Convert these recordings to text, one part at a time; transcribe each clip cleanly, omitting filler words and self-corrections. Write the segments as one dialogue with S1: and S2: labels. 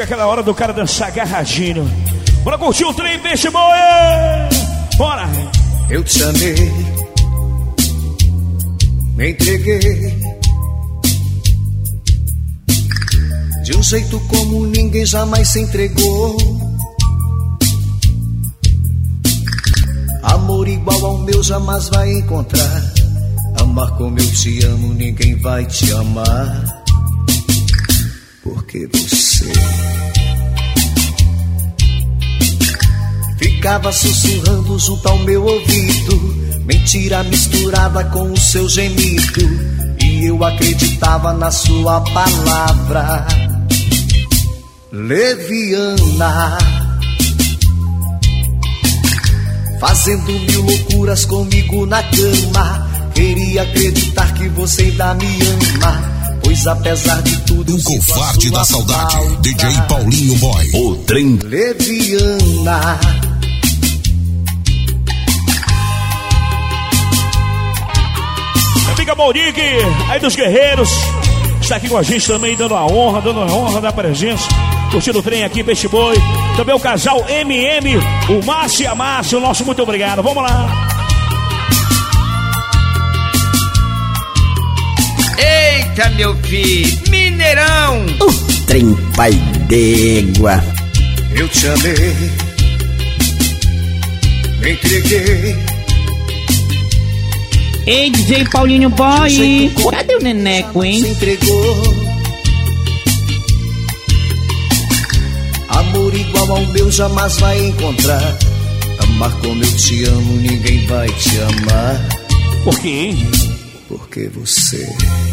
S1: aquela hora do cara dançar agarradinho. Bora curtir o trem, peixe boi! Bora!
S2: Eu te amei, me entreguei de um jeito como ninguém jamais se entregou. Amor igual ao meu jamais vai encontrar. Amar como eu te amo, ninguém vai te amar. Porque você ficava sussurrando junto ao meu ouvido, mentira misturada com o seu gemido, e eu acreditava na sua palavra leviana, fazendo mil loucuras comigo na cama. Queria acreditar que você ainda me ama, pois apesar de tudo
S3: o covarde da saudade, falta, DJ Paulinho Boy, o trem
S2: leviana.
S1: Amiga Maurik, aí dos guerreiros, está aqui com a gente também, dando a honra da presença, curtindo o trem aqui, Peixe Boi. Também o casal MM, o Márcio e a Márcia, o nosso muito obrigado. Vamos lá.
S4: Eita, meu filho, Mineirão!
S5: O trem pai d'égua.
S2: Eu te amei, me entreguei.
S6: Ei, DJ Paulinho Boy, cadê o neneco, hein?
S2: Se entregou. Amor igual ao meu jamais vai encontrar. Amar como eu te amo, ninguém vai te amar.
S1: Por quê?
S2: Porque você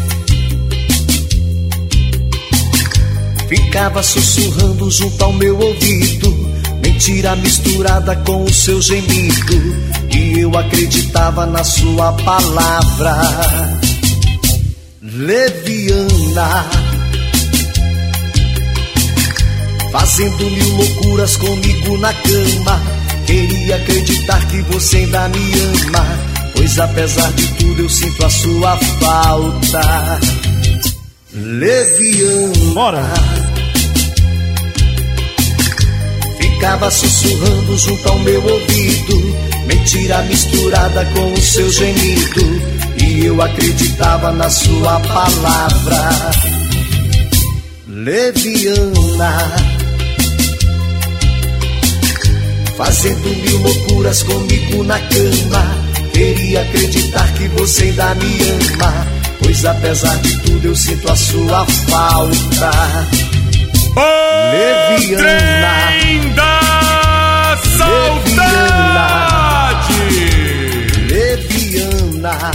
S2: ficava sussurrando junto ao meu ouvido, mentira misturada com o seu gemido, e eu acreditava na sua palavra leviana, fazendo mil loucuras comigo na cama. Queria acreditar que você ainda me ama, pois apesar de tudo eu sinto a sua falta leviana.
S1: Bora!
S2: Ficava sussurrando junto ao meu ouvido, mentira misturada com o seu gemido, e eu acreditava na sua palavra leviana, fazendo mil loucuras comigo na cama. Queria acreditar que você ainda me ama, pois apesar de tudo eu sinto a sua falta leviana.
S4: Trem da saudade!
S2: Leviana.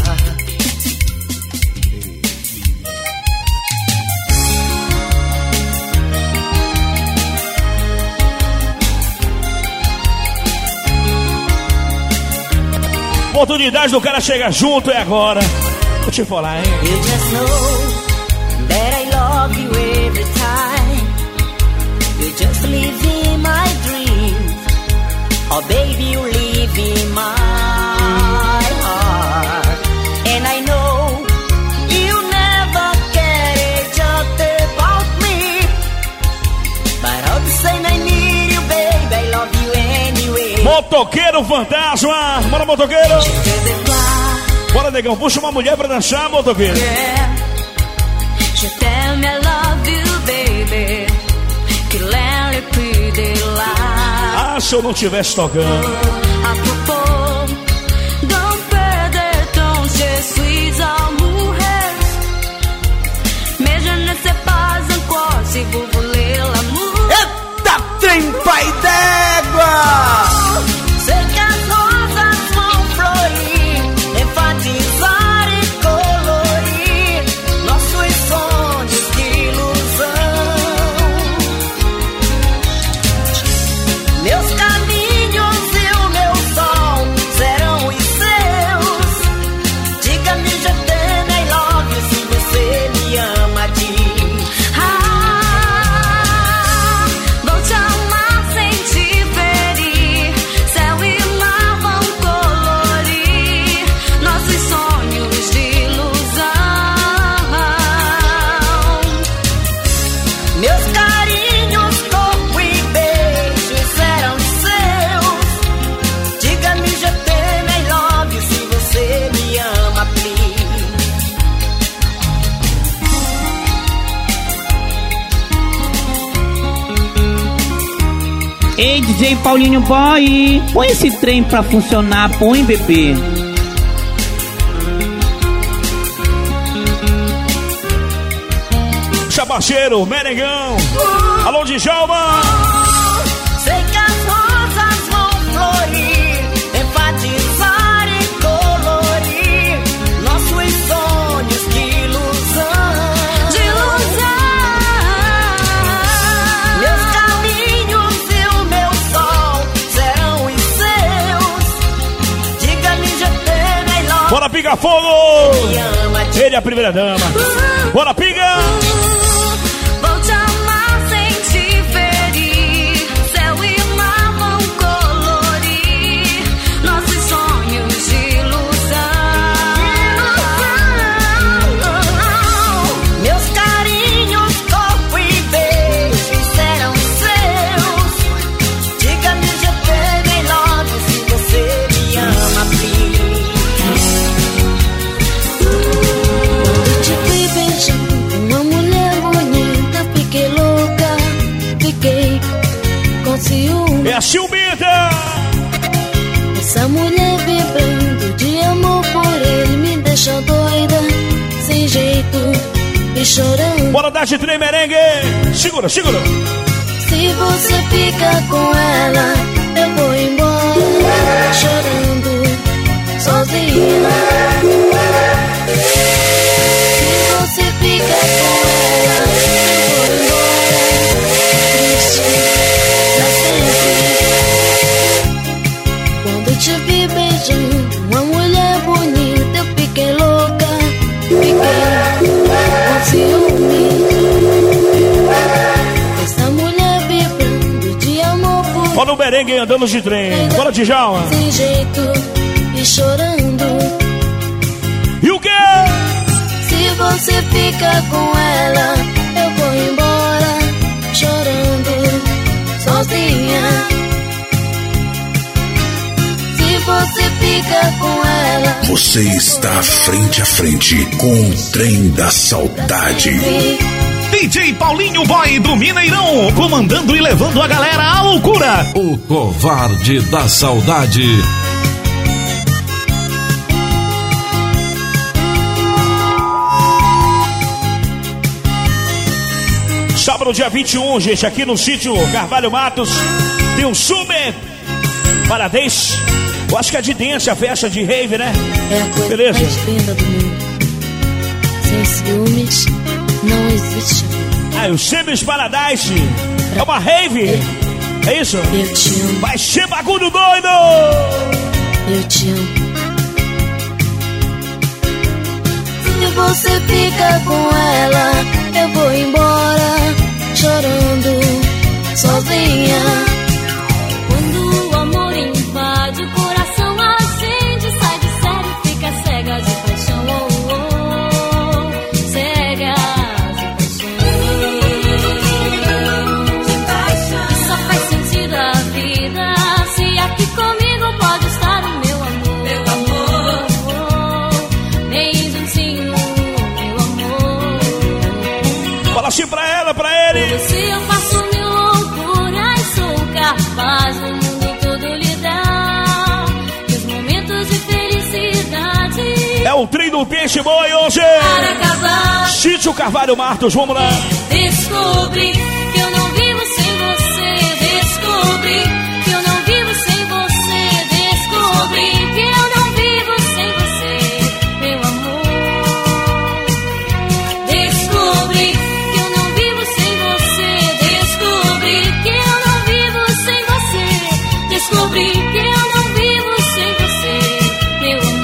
S1: Oportunidade do cara chegar junto é agora. Vou te falar, hein?
S7: You just know that I love you every time. You just live in my dreams. Oh baby, you live in my heart. And I know you never cared just about me, but all the same I need you, baby. I love you anyway.
S1: Motoqueiro fantasma. Bora, motoqueiro. Bora, negão. Puxa uma mulher pra dançar, motoqueiro.
S7: Yeah. You tell me I love you, baby. Que let it be the light.
S1: Ah, se eu não tivesse tocando.
S7: A propos, don't perder ton, je suis amoureux. Mais je ne sais pas encore si vous voulez l'amour.
S4: Eita, trem pai d'égua!
S7: Sei que as rosas vão florir, enfatizar e colorir nossos sonhos de ilusão. Meus caminhos e o meu sol
S6: Ei, DJ Paulinho Boy, põe esse trem pra funcionar, põe, bebê.
S1: Chabacheiro, Merengão. Alô, Djalma.
S7: Sei que as rosas vão florir, enfatizar e colorir nossos sonhos de ilusão. De ilusão. Meus caminhos e o meu sol serão os seus. Diga-me, je t'aime, I love.
S1: Bora, Piga Fogo. Ele é a primeira dama. Bora, Piga.
S7: Vou te amar sem te ferir. Céu e mar vão colorir nossos sonhos de ilusão. Meus carinhos, corpo e beijos serão seus. Diga-me, je t'aime, I love you, se você me ama, please. Quando te vi beijando uma mulher bonita, fiquei louca, fiquei com ciúme.
S1: É a Silmita.
S7: Essa mulher vibrando de amor por ele me deixa doida, sem jeito e chorando.
S1: Bora dar de trem, merengue. Segura, segura.
S7: Se você fica com ela, eu vou embora, chorando, sozinha. Se você fica com ela, eu vou embora, triste, pra sempre. Quando te vi beijando uma mulher bonita, eu fiquei louca, fiquei com ciúme. Essa mulher vibrando de amor por
S1: Bora o merengue andando de trem. Bora, Djalma.
S7: sem jeito e chorando.
S1: E o quê?
S7: Se você fica com ela, eu vou embora, chorando, sozinha. Se você fica com ela,
S3: Você está frente a frente com o trem da saudade.
S8: DJ Paulinho Boy do Mineirão, comandando e levando a galera à loucura.
S3: O covarde da saudade.
S1: Sábado, dia 21, gente, aqui no sítio Carvalho Matos, tem um super Paradês. Eu acho que é de dance, a festa de rave, né?
S7: é a coisa
S1: Beleza.
S7: mais linda do mundo. Sem ciúmes, não existe amor.
S1: Ah, o Semis Paradise é uma rave. É isso?
S7: Eu te amo,
S1: Vai ser bagulho doido!
S7: eu te amo. Se você fica com ela, eu vou embora, chorando, sozinha. Quando o amor invade o coração, a gente sai de sério, fica cega de paixão, oh, oh, cega de paixão. Só faz sentido a vida se aqui comigo pode estar o meu amor. Meu amor, bem juntinho, meu amor.
S1: Fala assim pra ela, pra ele.
S7: Se eu faço mil loucuras, sou capaz do mundo todo lhe dar. E os momentos de felicidade
S1: É o trem do Peixe Boi hoje.
S7: para acabar.
S1: Sítio Carvalho Matos, vamos lá.
S7: Descobri que eu não vivo sem você. Descobri que eu não vivo sem você. Descobri que eu não vivo sem você, meu amor. Descobri que eu não vivo sem você. Descobri que eu não vivo sem você. Descobri que eu não vivo sem você, meu amor.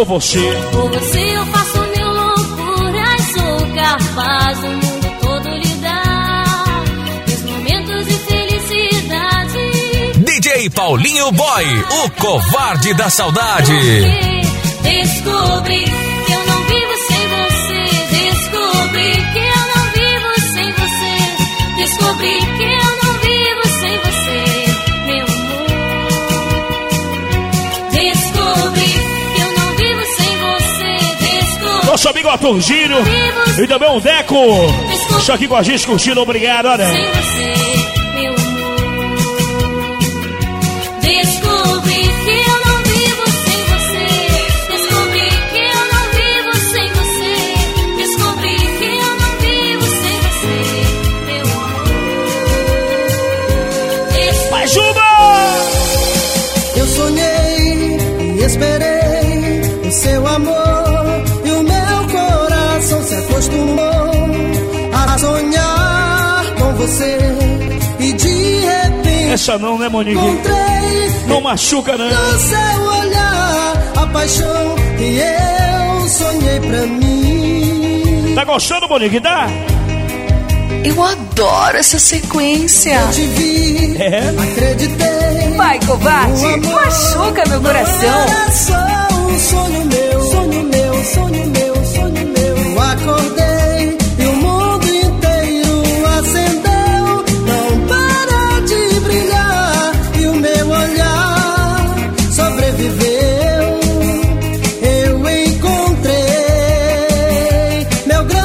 S1: você.
S9: Por você eu faço mil loucuras, sou capaz do mundo todo lhe dar meus momentos de felicidade.
S10: DJ Paulinho Boy, o covarde da saudade.
S9: Descobri que eu não vivo sem você. Descobri que eu não vivo sem você. Descobri que eu não vivo sem você, meu amor. Descobri que eu não vivo sem você. Descobri.
S1: Nosso amigo Arthur Gírio e também o Deco. Estou aqui com a gente curtindo, obrigado, olha.
S9: Sem você, meu amor. Descobri que eu não vivo sem você. Descobri que eu não vivo sem você. Descobri que eu não vivo sem você, meu amor.
S1: Mais uma!
S2: Eu sonhei e esperei o seu amor, e o meu coração se acostumou a sonhar com você. E de repente
S1: essa não, né, Monique?
S2: encontrei
S1: Não machuca, né?
S2: no seu olhar a paixão que eu sonhei pra mim.
S1: Tá gostando, Monique? Tá?
S11: Eu adoro essa sequência.
S2: Eu te vi, acreditei.
S11: Vai, covarde, machuca meu coração.
S2: Era só um sonho meu, sonho meu, sonho meu, sonho meu. Eu acordei e o mundo inteiro acendeu. Não para de brilhar e o meu olhar sobreviveu. Eu encontrei meu grande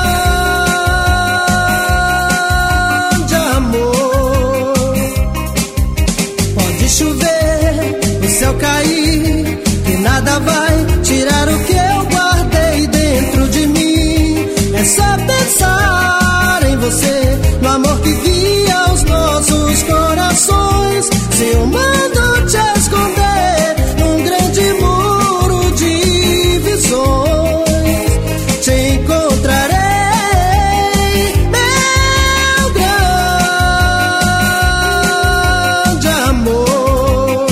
S2: amor. Pode chover, o céu cair, que nada vai tirar o que eu guardei dentro de mim. É só pensar em você, no amor que guia os nossos corações. Se eu mando te esconder num grande muro de visões, te encontrarei, meu grande amor.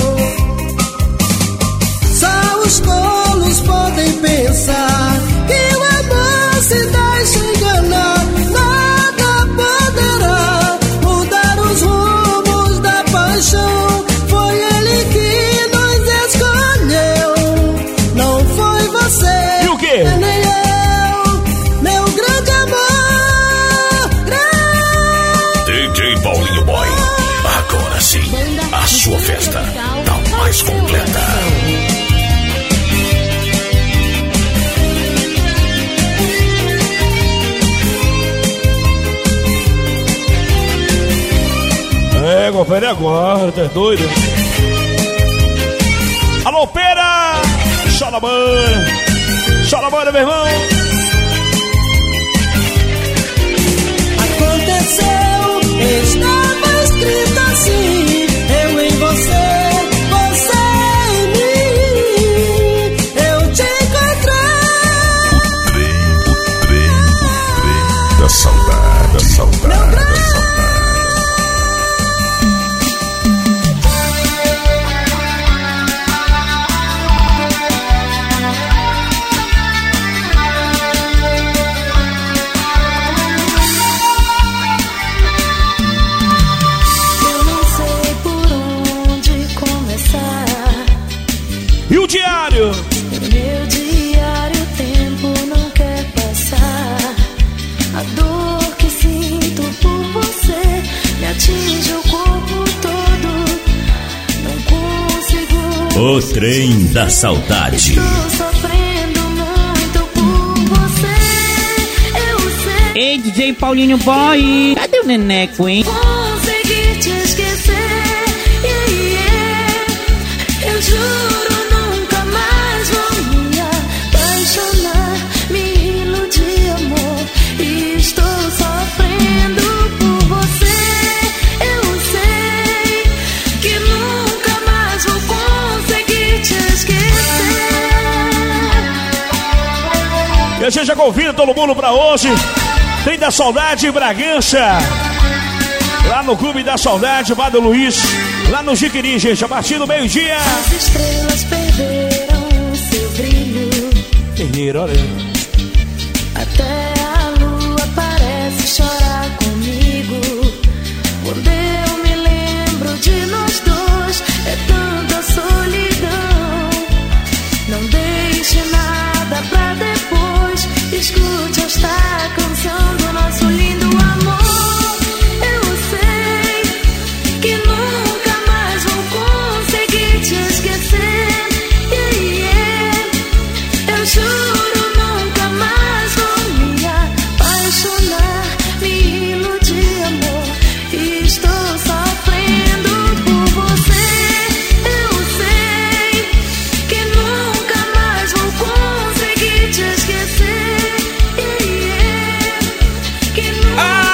S2: Só os tolos podem pensar que o amor se deixa enganar. Nada poderá mudar os rumos da paixão. Foi ele que nos escolheu, não foi você.
S1: E o quê?
S2: Nem eu, meu grande amor.
S3: DJ Paulinho Boy, agora sim, a sua festa tá mais completa.
S1: É, confere agora, tá doido? Alô, Pera! Chora, mano, meu irmão!
S2: Aconteceu, estava escrito assim: eu em você, você em mim. Eu te encontrei.
S3: O trem da saudade, da saudade, da saudade.
S9: Eu não sei por onde começar.
S1: E o diário?
S9: Meu diário, o tempo não quer passar. A dor que sinto por você me atinge o corpo todo. Não consigo.
S10: O trem da saudade.
S9: Estou sofrendo muito por você. Eu sei.
S6: Ei, DJ Paulinho Boy, cadê o Neneco, hein?
S9: Consegui te esquecer. Eu juro nunca mais vou me apaixonar. Me iludir, amor, e estou sofrendo por você. Eu sei que nunca mais vou conseguir te esquecer.
S1: E a gente já convida todo mundo pra hoje. Tem da Saudade em Bragança. Lá no Clube da Saudade, Bar do Luiz. Lá no Jiquiri, gente, a partir do meio-dia.
S9: As estrelas perderam seu brilho.
S1: terreiro, olha.
S9: Até a lua parece chorar comigo. Quando eu me lembro de nós dois, é tanta solidão. Não deixe nada pra depois. Escute esta canção do nosso lindo amor. Eu sei que nunca mais vou conseguir te esquecer. Eu juro, nunca mais vou me apaixonar, me iludir, amor. Estou sofrendo por você. Eu sei que nunca mais vou conseguir te esquecer. Que nunca mais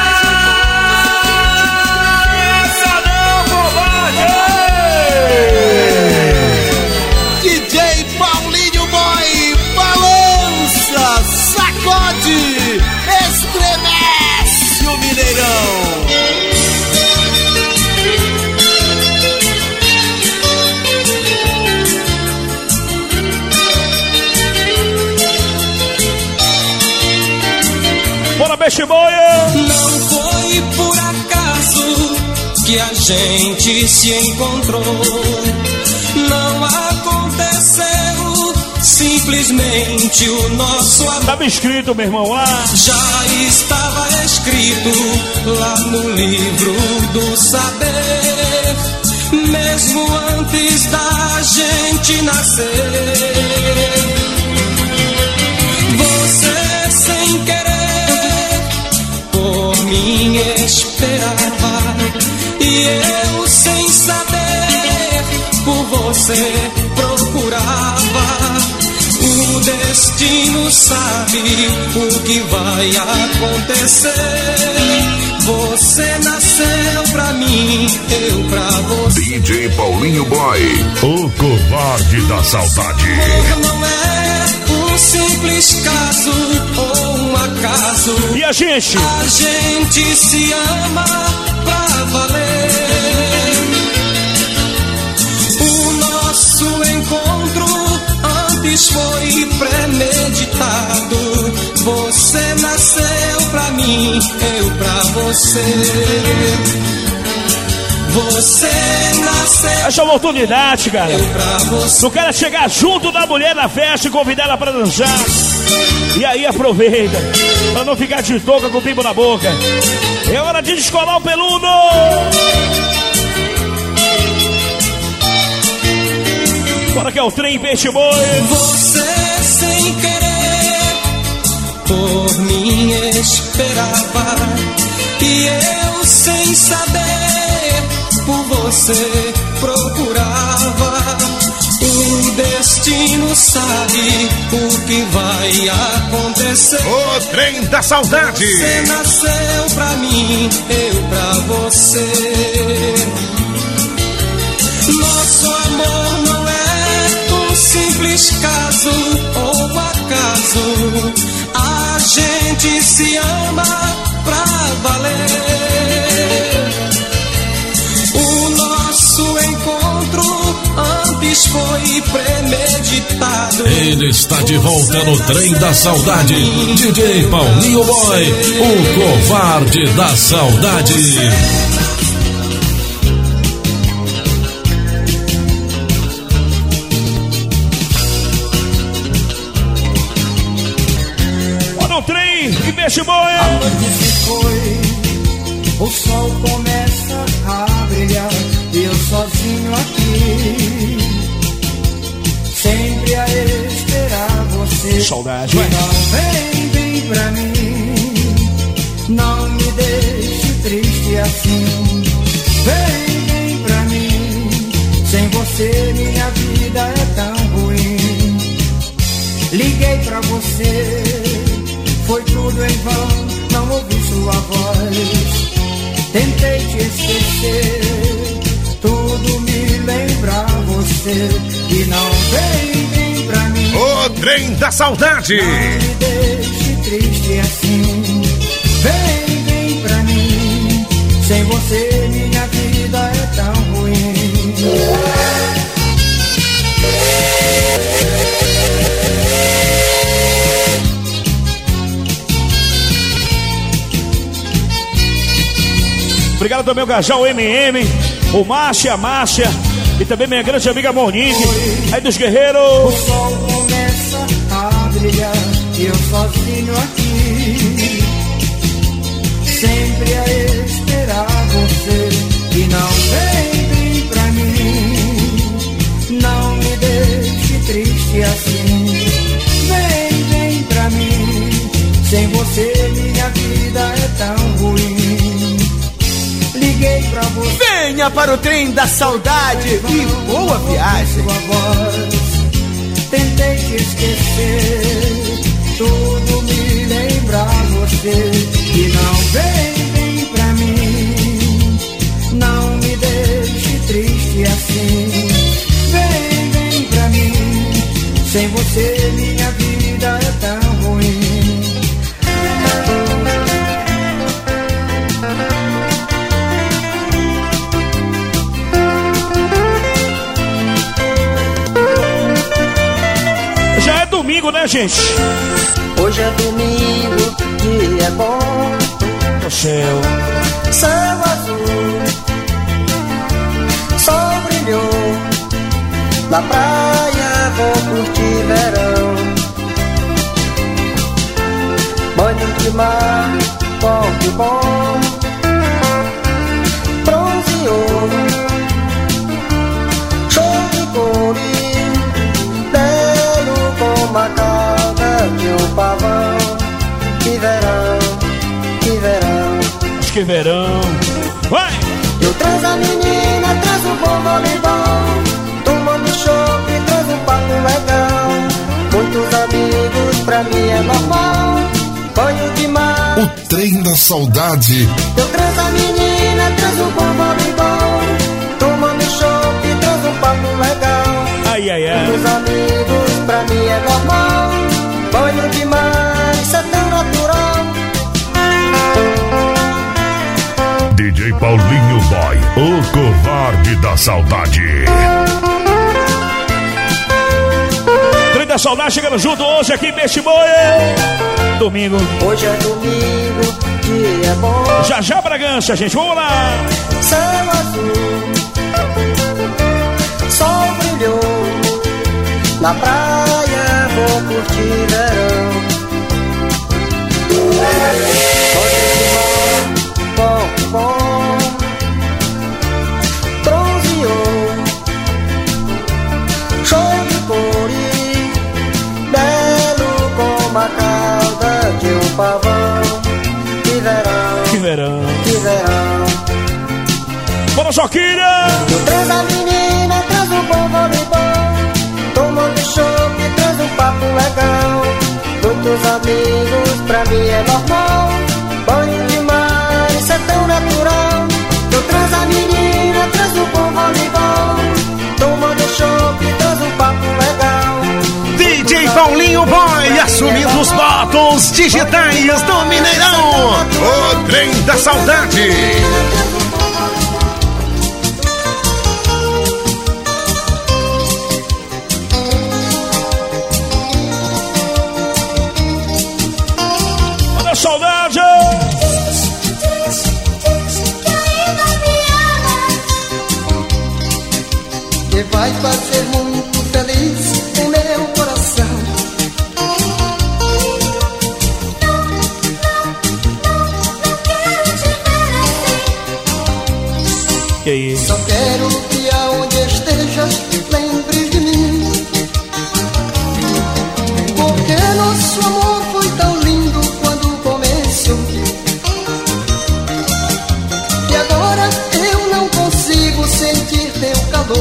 S9: vou conseguir te esquecer.
S4: DJ Paulinho Boy, balança, sacode, estremece o Mineirão.
S1: Bora, peixe boia!
S12: Não foi por acaso que a gente se encontrou. Não aconteceu simplesmente o nosso amor.
S1: Tava escrito, meu irmão, lá.
S12: Já estava escrito lá no livro do saber, mesmo antes da gente nascer. Você sem querer por mim esperava, e eu sem saber por você procurava. O destino sabe o que vai acontecer. Você nasceu pra mim, eu pra você.
S3: DJ Paulinho Boy, o covarde da saudade.
S12: Amor não é um simples caso ou um acaso.
S1: E a gente?
S12: A gente se ama pra valer. O nosso encontro antes foi premeditado. Você nasceu pra mim, eu pra você. Você nasceu.
S1: Essa é uma oportunidade, cara.
S12: Eu pra você.
S1: Tu quer chegar junto da mulher na festa e convidar ela pra dançar. E aí aproveita, pra não ficar de touca com o pimbo na boca. É hora de descolar o peludo. Bora que é o trem, peixe boi.
S12: Você sem querer por mim esperava, e eu sem saber por você procurava. O destino sabe o que vai acontecer.
S3: O trem da saudade.
S12: Você nasceu pra mim, eu pra você. Nosso amor não é um simples caso ou acaso. A gente se ama pra valer. O nosso encontro antes foi premeditado.
S10: Ele está de volta no trem da saudade. DJ Paulinho Boy, o covarde da saudade.
S1: E peixe boi.
S13: A noite se foi, o sol começa a brilhar, e eu sozinho aqui, sempre a esperar você.
S1: Saudade,
S13: ué. Não vem pra mim, não me deixe triste assim. Vem pra mim, sem você minha vida é tão ruim. Liguei pra você, foi tudo em vão, não ouvi sua voz. Tentei te esquecer, tudo me lembra você. E não vem pra mim.
S3: O trem da saudade.
S13: Não me deixe triste assim. Vem pra mim, sem você minha vida é tão ruim.
S1: Obrigado também ao casal MM, o Márcia, e também minha grande amiga Monique, aí dos Guerreiros.
S13: O sol começa a brilhar e eu sozinho aqui, sempre a esperar você. E não vem pra mim, não me deixe triste assim. Vem pra mim, sem você minha vida é tão ruim. Liguei pra você,
S4: venha para o trem da saudade e boa viagem.
S13: Tentei te esquecer, tudo me lembra você. E não vem pra mim, não me deixe triste assim. Vem pra mim, sem você minha vida é tão ruim.
S1: Já é domingo, né, gente?
S7: Hoje é domingo, dia é bom.
S1: O céu
S7: azul, sol brilhou. Na praia vou curtir verão. Banho de mar, bom que bom. Bronzeou, show de cores, belo como a cauda de um pavão. Que verão, que verão.
S1: Acho que verão. Vai!
S7: Eu traz a menina, traz o bom voleibol. Tomando chope, traz um papo legal. Muitos amigos, pra mim é normal. Banho de mar,
S10: o trem da saudade.
S7: Eu traz a menina, traz o bom voleibol. Tomando chope, traz um papo legal.
S1: Ai, ai, ai.
S7: Muitos amigos, pra mim é normal. Banho de mar, isso é tão natural.
S3: DJ Paulinho Boy, o covarde da saudade.
S1: Trem da saudade chegando junto hoje aqui em Peixe Boi. Domingo.
S7: Hoje é domingo, dia é bom.
S1: Já Bragança, gente, vamos lá.
S7: Céu azul, sol brilhou. Na praia vou curtir verão. Bom, bom, bronzeou, show de cores, belo como a cauda de um pavão. Que verão,
S1: que verão,
S7: que verão.
S1: Bora, Joquinha!
S7: Eu traz a menina, traz um bom voleibol. Tomando chope, traz um papo legal. Muitos amigos, pra mim é normal. Banho de mar, isso é tão natural. Eu traz a menina, traz um bom voleibol. Tomando chope, traz um papo legal.
S8: DJ Paulinho Boy assumindo os botões digitais do Mineirão. O trem da saudade.
S1: Olha a saudade.
S13: Que vai fazer muito feliz o meu coração.
S1: Que isso?
S13: Só quero que aonde estejas lembre de mim. Porque nosso amor foi tão lindo quando começou. E agora eu não consigo sentir teu calor.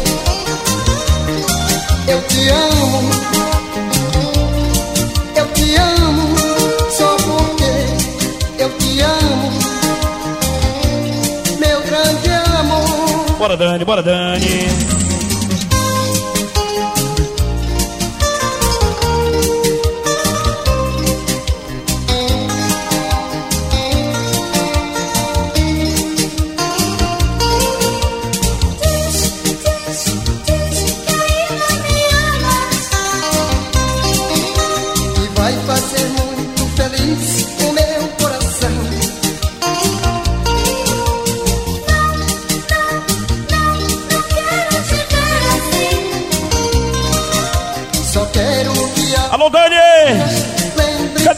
S13: Eu te amo, só porque eu te amo, meu grande amor.
S1: Bora, Dani, bora, Dani.
S13: Fazer muito feliz o meu coração.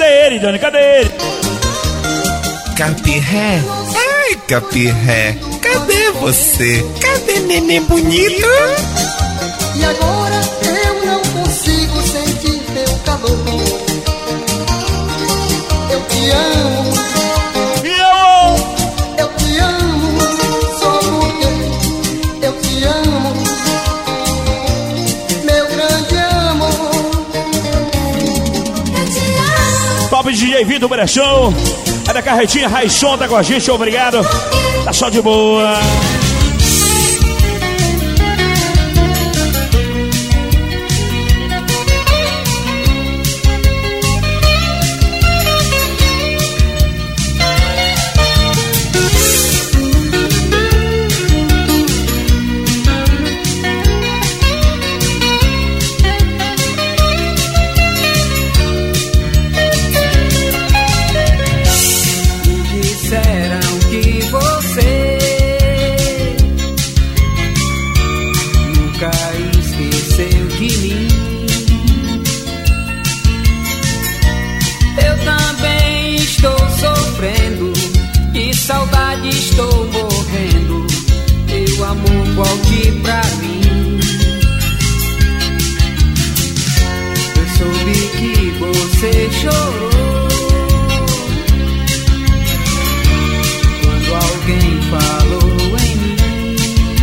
S1: ele, Dani? Cadê ele?
S14: Capirré, ai Capirré, cadê você? Cadê neném bonito?
S13: E agora eu não consigo sentir teu calor. Eu te amo. Eu te amo. Só porque eu te amo. Meu grande amor. Eu te amo.
S1: Top DJ Vitor Brechão. É da carretinha Raisson, tá com a gente, obrigado. Tá só de boa.
S15: Estou morrendo, teu amor volte pra mim. Eu soube que você chorou quando alguém falou em mim.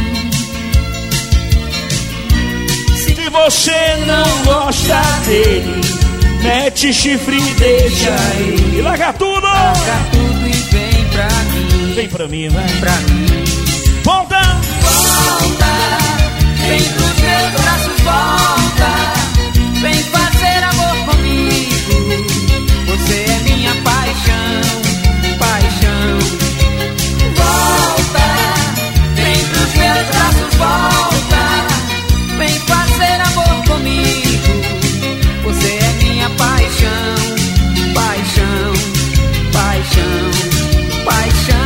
S1: Se você não gosta dele, mete chifre e deixa ele. Larga tudo!
S15: Larga tudo e vem pra mim.
S1: Vem pra mim, vai.
S15: Pra mim.
S1: Volta!
S15: Volta! Vem pros meus braços, volta! Vem fazer amor comigo. Você é minha paixão, paixão. Volta! Vem pros meus braços, volta! Vem fazer amor comigo. Você é minha paixão, paixão, paixão, paixão.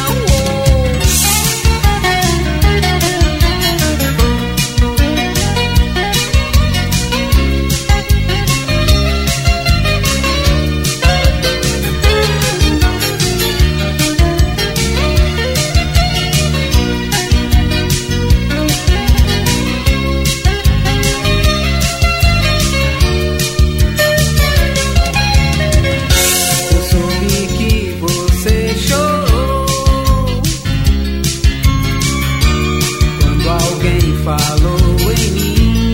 S15: Falou em mim.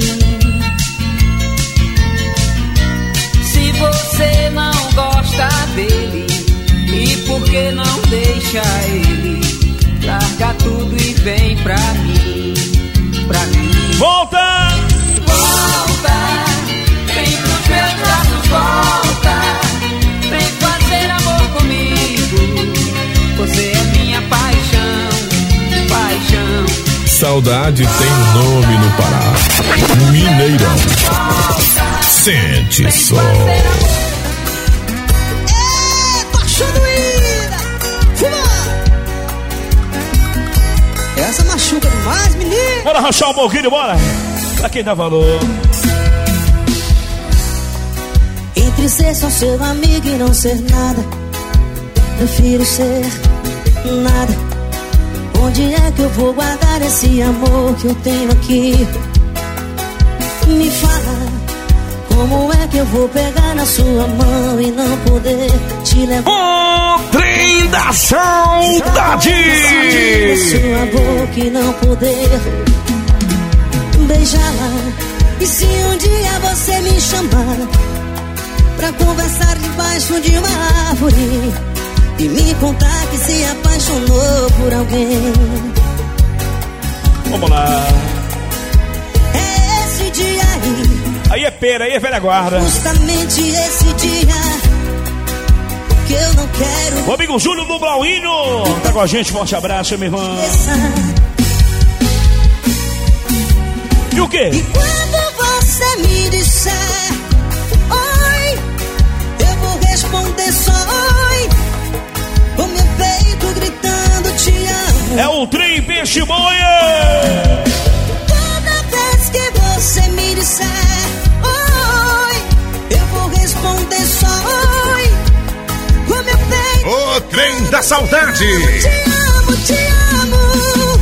S15: Se você não gosta dele, e por que não deixa ele? Larga tudo e vem pra mim, pra mim.
S1: Volta!
S15: Volta! Vem pros meus braços, volta! Vem fazer amor comigo. Você é minha paixão, paixão.
S10: Saudade tem nome no Pará. Mineirão. Sente só.
S16: Essa machuca demais, menino.
S1: Bora rachar um pouquinho, bora. Pra quem dá valor.
S17: Entre ser só seu amigo e não ser nada, prefiro ser nada. Onde é que eu vou guardar esse amor que eu tenho aqui? Me fala, como é que eu vou pegar na sua mão e não poder te levar?
S8: O trem da saudade!
S17: Na sua boca e não poder beijá-la. E se um dia você me chamar pra conversar debaixo de uma árvore e me contar que se apaixonou por alguém,
S1: vamos lá.
S17: É esse dia aí.
S1: Aí é pera, aí é velha guarda.
S17: Justamente esse dia que eu não quero.
S1: O amigo Júlio do Blauinho tá com a gente, forte abraço, meu irmão. E o quê?
S17: E quando você me disser oi, eu vou responder só oi, com meu peito gritando te amo.
S1: É o trem peixe boia.
S17: Toda vez que você me disser oi, eu vou responder só oi,
S8: da saudade.
S17: Te amo.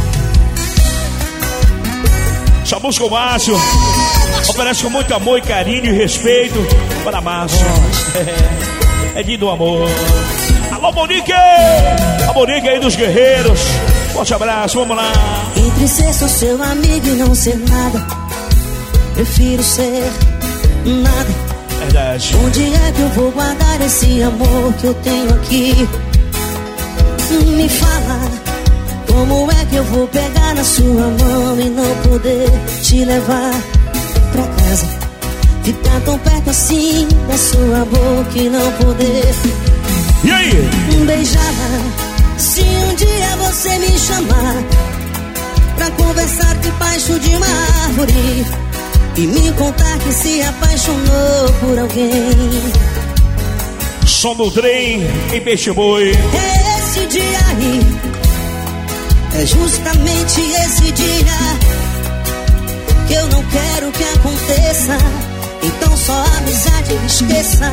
S1: Essa música o Márcio oferece com muito amor e carinho e respeito para Márcio. É dia do amor. Alô, Monique! A Monique aí dos guerreiros. Forte abraço, vamos lá.
S17: Entre ser só seu amigo e não ser nada, prefiro ser nada.
S1: Verdade.
S17: Onde é que eu vou guardar esse amor que eu tenho aqui? Me fala, como é que eu vou pegar na sua mão e não poder te levar pra casa? Ficar tão perto assim da sua boca e não poder.
S1: E aí?
S17: Beijar, se um dia você me chamar pra conversar debaixo de uma árvore e me contar que se apaixonou por alguém.
S1: Som do trem em Peixe Boi.
S17: É esse dia aí, é justamente esse dia que eu não quero que aconteça. Então só a amizade esqueça.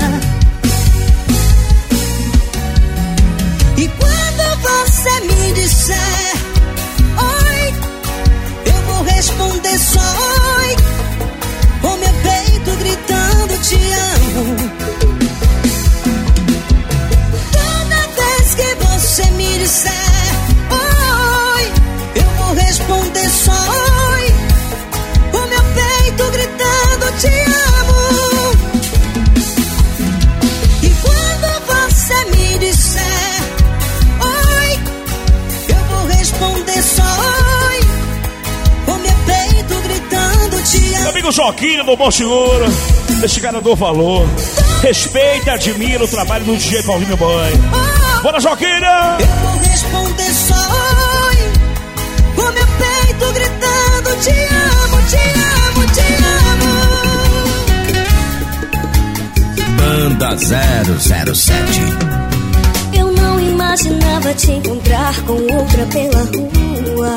S17: E quando você me disser oi, eu vou responder só oi, com meu peito gritando te amo. Toda vez que você me disser oi, eu vou responder só oi, com meu peito gritando te amo. E quando você me disser oi, eu vou responder só oi, com meu peito gritando te amo.
S1: Meu amigo Joaquim do Bom Senhor, esse cara dou valor. Respeita, admira o trabalho do DJ Paulinho Boy. Bora, Joaquina!
S17: Eu vou responder só oi, com meu peito gritando te amo, te amo, te amo.
S5: Banda 007.
S9: Eu não imaginava te encontrar com outra pela rua,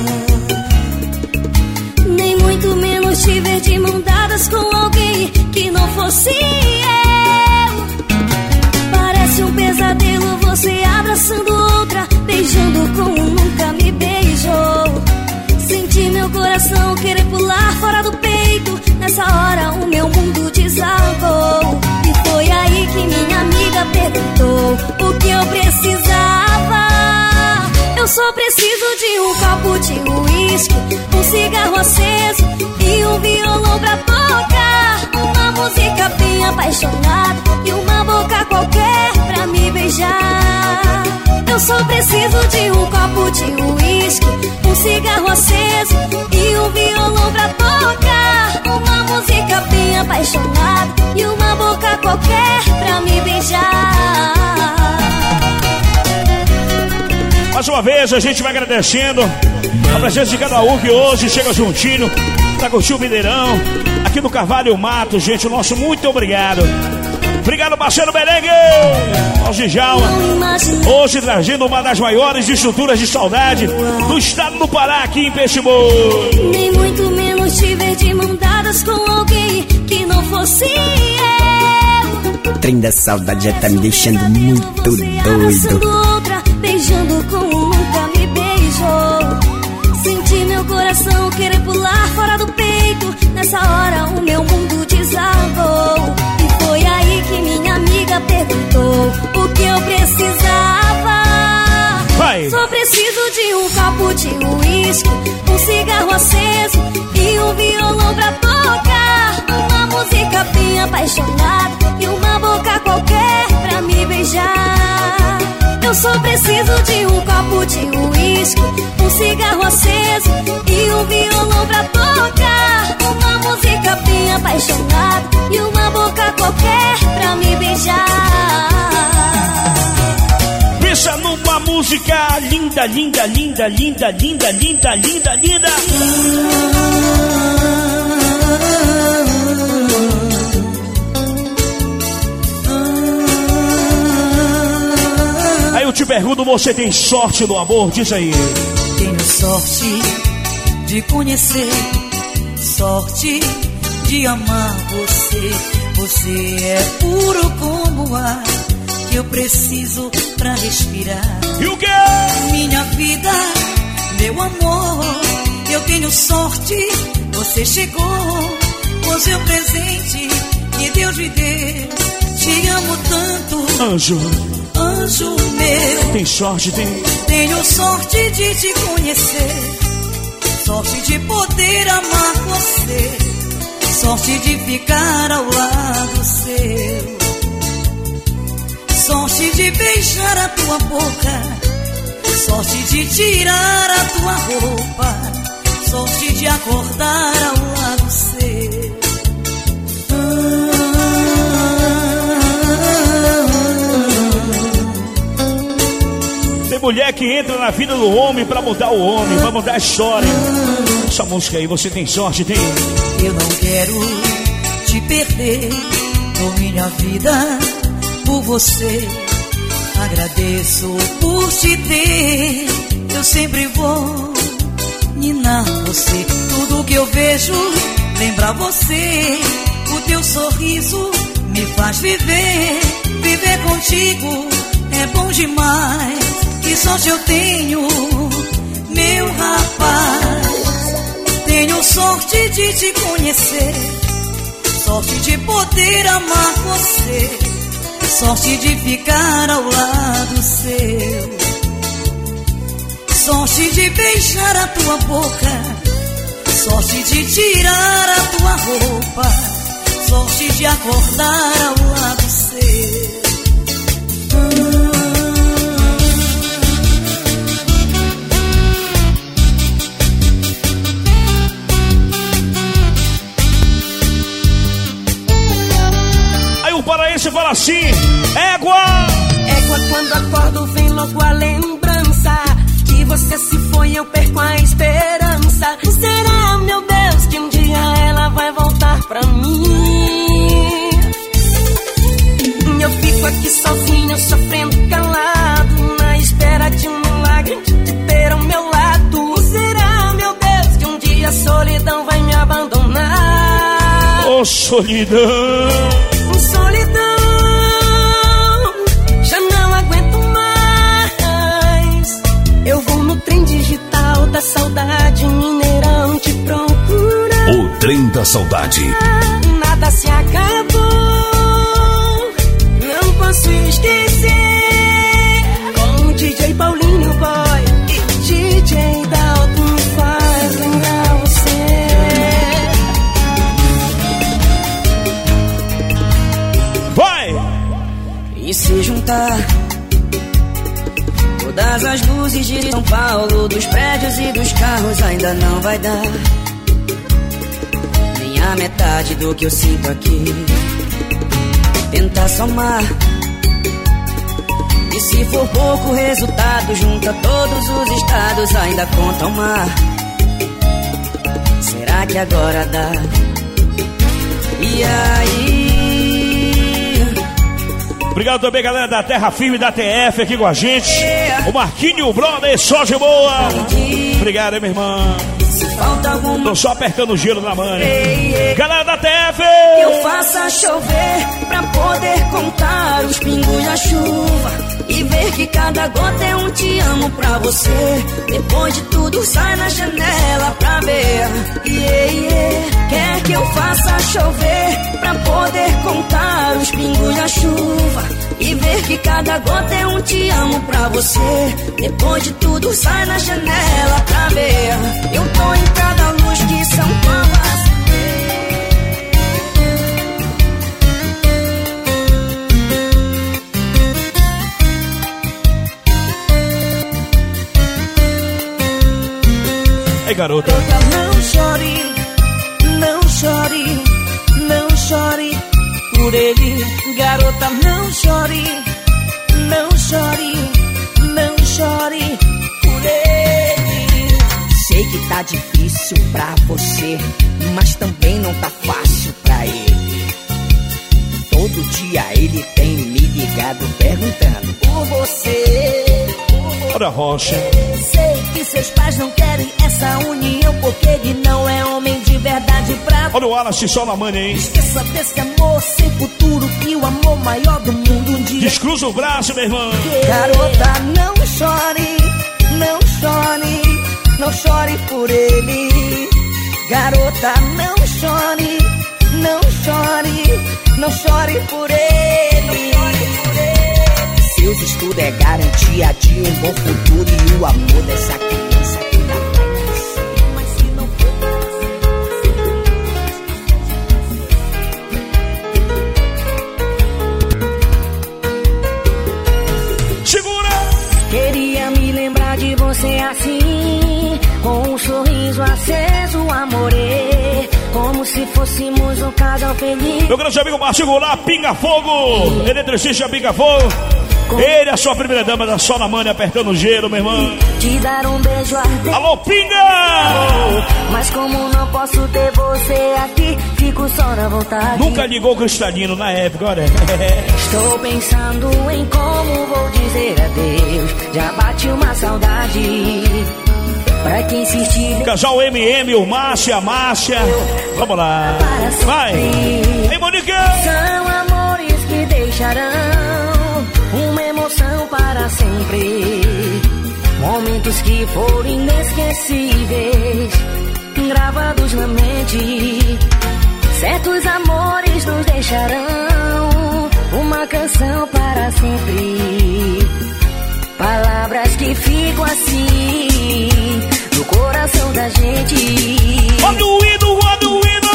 S9: nem muito menos te ver de mão dadas com alguém que não fosse eu. Parece um pesadelo você abraçando outra, beijando como nunca me beijou. Senti meu coração querer pular fora do peito. Nessa hora o meu mundo desabou. E foi aí que minha amiga perguntou o que eu precisava. Eu só preciso de um copo de uísque, um cigarro aceso e um violão pra tocar. Uma música bem apaixonada e uma boca qualquer pra me beijar. Eu só preciso de um copo de uísque, um cigarro aceso e um violão pra tocar. Uma música bem apaixonada e uma boca qualquer pra me beijar.
S1: Mais uma vez a gente vai agradecendo a presença de cada um que hoje chega juntinho pra curtir o Mineirão aqui no Carvalho Mato, gente. O nosso muito obrigado. Obrigado, parceiro Merengue! Hoje Djalma, hoje trazendo uma das maiores estruturas de saudade do estado do Pará, aqui em Peixe Boi.
S9: Nem muito menos te ver de mão dadas com alguém que não fosse eu.
S5: O trem da saudade já tá me deixando muito doido.
S9: Outra, beijando como nunca me beijou. Senti meu coração querer pular fora do peito. Nessa hora o meu mundo desabou. E foi aí que minha amiga perguntou o que eu precisava.
S1: Vai.
S9: Só preciso de um copo de uísque, um cigarro aceso e um violão pra tocar. Uma música bem apaixonada e uma boca qualquer pra me beijar. Eu só preciso de um copo de uísque, um cigarro aceso e um violão pra tocar. Uma música bem apaixonada e uma boca qualquer pra me beijar.
S1: Pensa numa música linda, linda, linda, linda, linda, linda, linda, linda. Aí eu te pergunto, você tem sorte no amor? Diz aí.
S16: Tenho sorte de conhecer, sorte de amar você. Você é puro como o ar que eu preciso pra respirar.
S1: E o quê?
S16: Minha vida, meu amor, eu tenho sorte, você chegou. O seu presente que Deus me deu. Te amo tanto,
S1: anjo,
S16: anjo meu.
S1: Tem sorte,
S16: tenho sorte de te conhecer, sorte de poder amar você, sorte de ficar ao lado seu, sorte de beijar a tua boca, sorte de tirar a tua roupa, sorte de acordar ao lado seu.
S1: Tem mulher que entra na vida do homem pra mudar o homem, pra mudar a história. Essa música aí, você tem sorte, tem?
S16: Eu não quero te perder, dou minha vida por você. Agradeço por te ter, eu sempre vou ninar você. Tudo que eu vejo lembra você, o teu sorriso me faz viver. Viver contigo é bom demais, que sorte eu tenho, meu rapaz. Tenho sorte de te conhecer, sorte de poder amar você, sorte de ficar ao lado seu, sorte de beijar a tua boca, sorte de tirar a tua roupa, sorte de acordar ao lado seu.
S1: Paraense fala assim: égua!
S18: Égua, quando acordo vem logo a lembrança que você se foi, eu perco a esperança. Será, meu Deus, que um dia ela vai voltar pra mim? Eu fico aqui sozinho, sofrendo calado, na espera de um milagre de te ter ao meu lado. Será, meu Deus, que um dia a solidão vai me abandonar?
S1: Oh, solidão!
S18: Solidão, já não aguento mais. Eu vou no trem digital da saudade, Mineirão te procurar.
S3: O trem da saudade.
S18: Nada se acabou, não posso esquecer. Com o DJ Paulinho Boy e DJ Dalton me faz lembrar você. E se juntar todas as luzes de São Paulo, dos prédios e dos carros, ainda não vai dar nem a metade do que eu sinto aqui. Tentar somar, e se for pouco o resultado, junta todos os estados, ainda conta o mar. Será que agora dá? E aí?
S1: Obrigado também, galera da Terra Firme, da TF aqui com a gente. O Marquinho, o brother, só de boa. Obrigado, meu irmão. Tô só apertando o gelo na mãe. Galera da TF!
S18: Eu faça chover pra poder contar os pingos da chuva e ver que cada gota é um te amo pra você. Depois de tudo sai na janela pra ver. Quer que eu faça chover pra poder contar os pingos da chuva e ver que cada gota é um te amo pra você. Depois de tudo sai na janela pra ver. Eu tô em cada luz que São Paulo acender.
S1: Ei, garota,
S18: não chore, não chore, não chore por ele. Garota, não chore, não chore, não chore por ele. Sei que tá difícil pra você, mas também não tá fácil pra ele. Todo dia ele tem me ligado perguntando por você.
S1: Olha a Rocha.
S18: Sei que seus pais não querem essa união, porque ele não é homem de verdade pra...
S1: Olha o Wallace só na manha, hein?
S18: Esqueça desse amor sem futuro, que o amor maior do mundo um dia
S1: Descruza o braço, meu irmão.
S18: Garota, não chore, não chore, não chore por ele. Garota, não chore, não chore, não chore por ele. Seus estudos é garantia de um bom futuro e o amor dessa criança que ainda vai nascer. Mas se não for
S1: segura!
S18: Queria me lembrar de você assim, com um sorriso aceso, amorê, como se fôssemos um casal feliz.
S1: Meu grande amigo particular, Pinga Fogo, eletricista Pinga Fogo. Ele é a sua primeira dama da Sol na Mãe, apertando o gelo, meu irmão.
S18: Te dar um beijo ardente.
S1: Alô, Pinga!
S18: Mas como não posso ter você aqui, fico só na vontade.
S1: Nunca ligou o cristalino na época, olha.
S18: Estou pensando em como vou dizer adeus. Já bate uma saudade. Pra quem insistir.
S1: Casal MM, o Márcia, a Márcia. Vamos lá. Vai. Ei, Monica!
S18: São amores que deixarão uma emoção para sempre. Momentos que foram inesquecíveis, gravados na mente. Certos amores nos deixarão uma canção para sempre. Palavras que ficam assim no coração da gente.
S1: Roda o hino, roda o hino.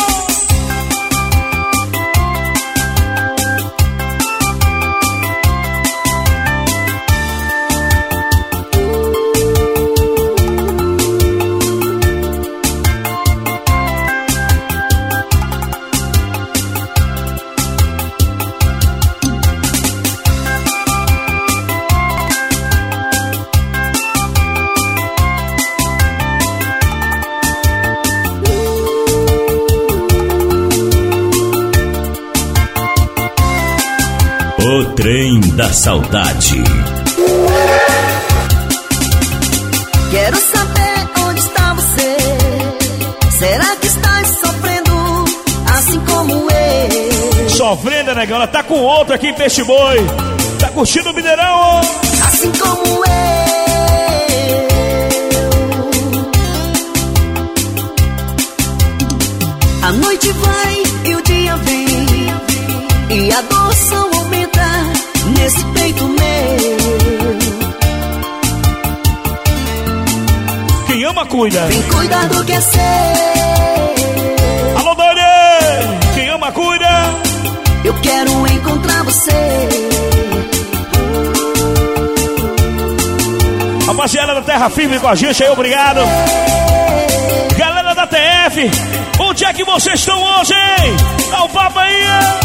S3: O trem da saudade.
S17: Quero saber onde está você. Será que estás sofrendo assim como eu?
S1: Sofrendo, negão, ela tá com outro aqui em Peixe Boi. Tá curtindo o Mineirão,
S17: assim como eu. A noite vai e o dia vem, e a dor só aumenta nesse peito meu.
S1: Quem ama, cuida.
S17: Quem cuida do que é seu.
S1: Alô, Dani! Quem ama, cuida.
S17: Eu quero encontrar você.
S1: Rapaziada da Terra Firme com a gente aí, obrigado. Galera da TF, onde é que vocês estão hoje, hein? Dá o papo aí.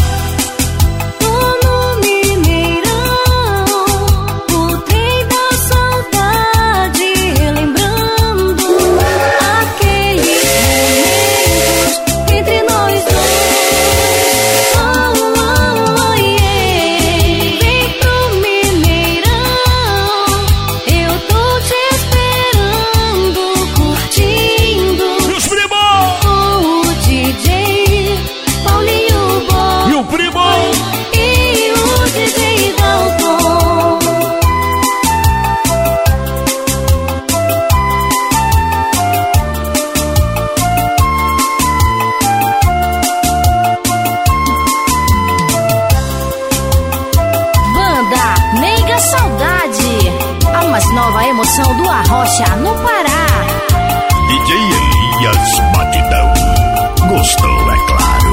S9: Do Arrocha, no Pará.
S3: DJ Elias Batidão. Gostou, é claro.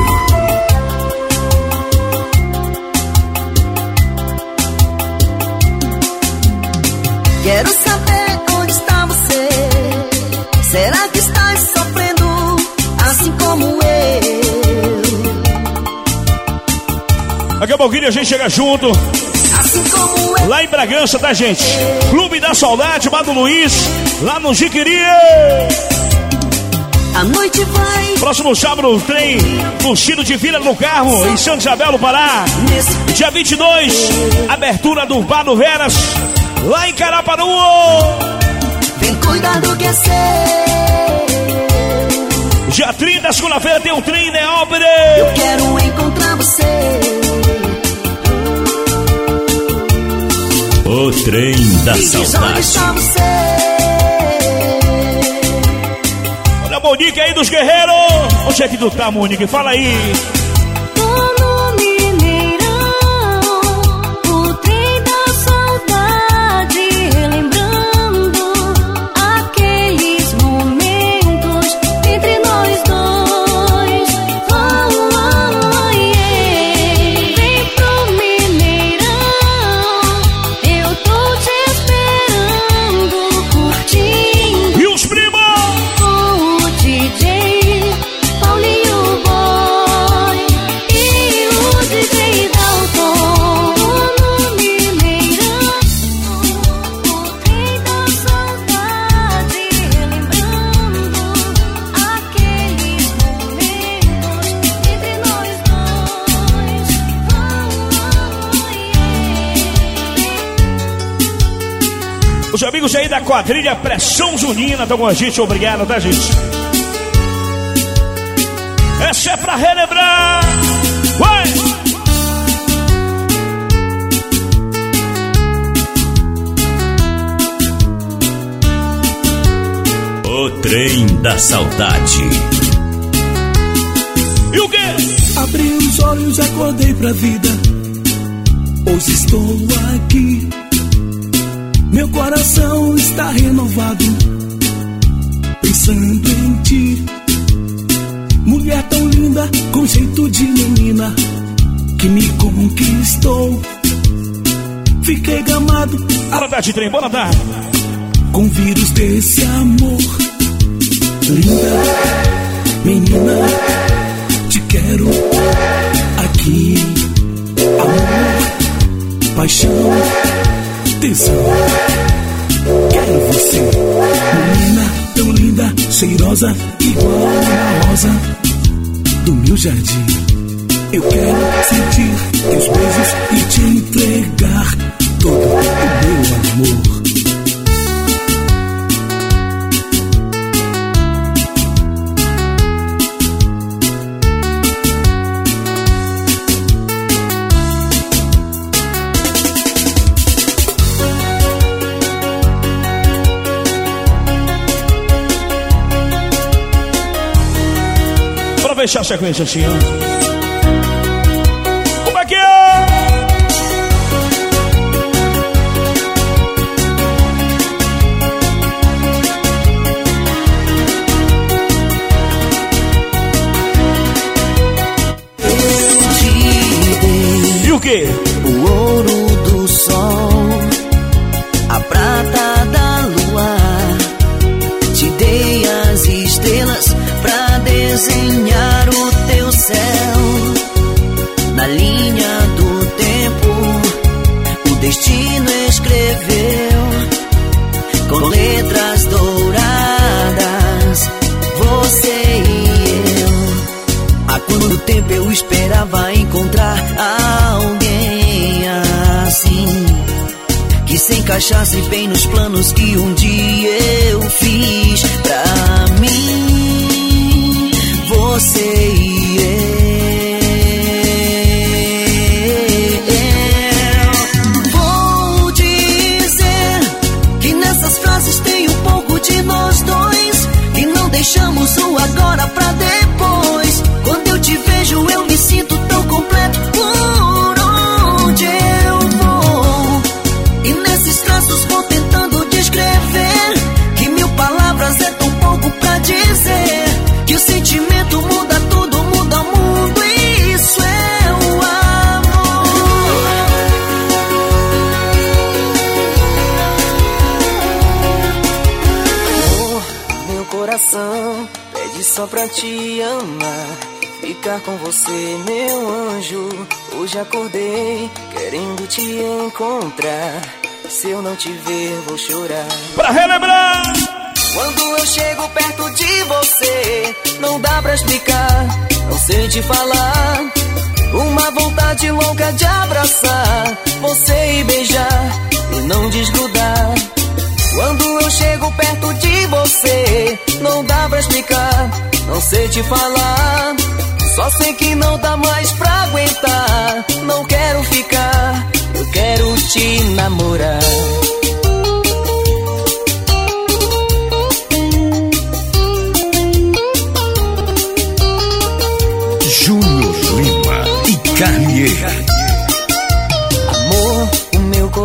S17: Quero saber onde está você. Será que estás sofrendo assim como eu?
S1: Daqui a pouquinho a gente chega junto.
S17: Assim como eu.
S1: Lá em Bragança, tá, gente? Clube da Saudade, Mado Luiz, lá no Jiquiri.
S17: A noite vai.
S1: Próximo sábado, o trem Lucido de Vila no Carro, em Santa Isabel, no Pará. Dia 22, abertura do Bar do Veras, lá em Caraparu.
S17: Vem cuidar do que é seu.
S1: Dia 30, segunda-feira, tem um trem Neópolis.
S17: Eu quero encontrar você.
S10: O trem da saudade.
S1: Olha a Monique aí dos Guerreiros. Onde é que tu tá, Monique? Fala aí. Os amigos aí da quadrilha Pressão Junina estão com a gente, obrigado, tá, gente? Essa é pra relembrar! Vai!
S10: O trem da saudade.
S1: E o quê?
S19: Abri os olhos, acordei pra vida. Hoje estou aqui. Meu coração está renovado, pensando em ti. Mulher tão linda, com jeito de menina, que me conquistou. Fiquei gamado.
S1: Boa tarde, trem, boa tarde.
S19: Com vírus desse amor. Linda, menina, te quero aqui. Amor, paixão, tesão, quero você. Menina tão linda, cheirosa, igual a rosa do meu jardim. Eu quero sentir teus beijos e te entregar todo o meu amor.
S1: Fechar a sequência assim, ó. Como é que é? E o quê?
S2: O ouro do sol, a prata da lua, te dei as estrelas pra desenhar o teu céu. Na linha do tempo, o destino escreveu com letras douradas, você e eu. Há quanto tempo eu esperava encontrar alguém assim, que se encaixasse bem nos planos que um dia eu fiz pra mim, você e eu. Vou dizer que nessas frases tem um pouco de nós dois, que não deixamos o agora pra depois. Quando eu te vejo eu me sinto tão completo por onde eu vou. E nesses traços vou tentando descrever que 1000 palavras é tão pouco pra dizer que o sentimento muda tudo, muda o mundo, e isso é o amor. Meu coração pede só pra te amar, ficar com você, meu anjo. Hoje acordei querendo te encontrar. Se eu não te ver, vou chorar.
S1: Pra relembrar!
S2: Quando eu chego perto de você, não dá pra explicar, não sei te falar. Uma vontade louca de abraçar você e beijar e não desgrudar. Quando eu chego perto de você, não dá pra explicar, não sei te falar. Só sei que não dá mais pra aguentar. Não quero ficar, eu quero te namorar.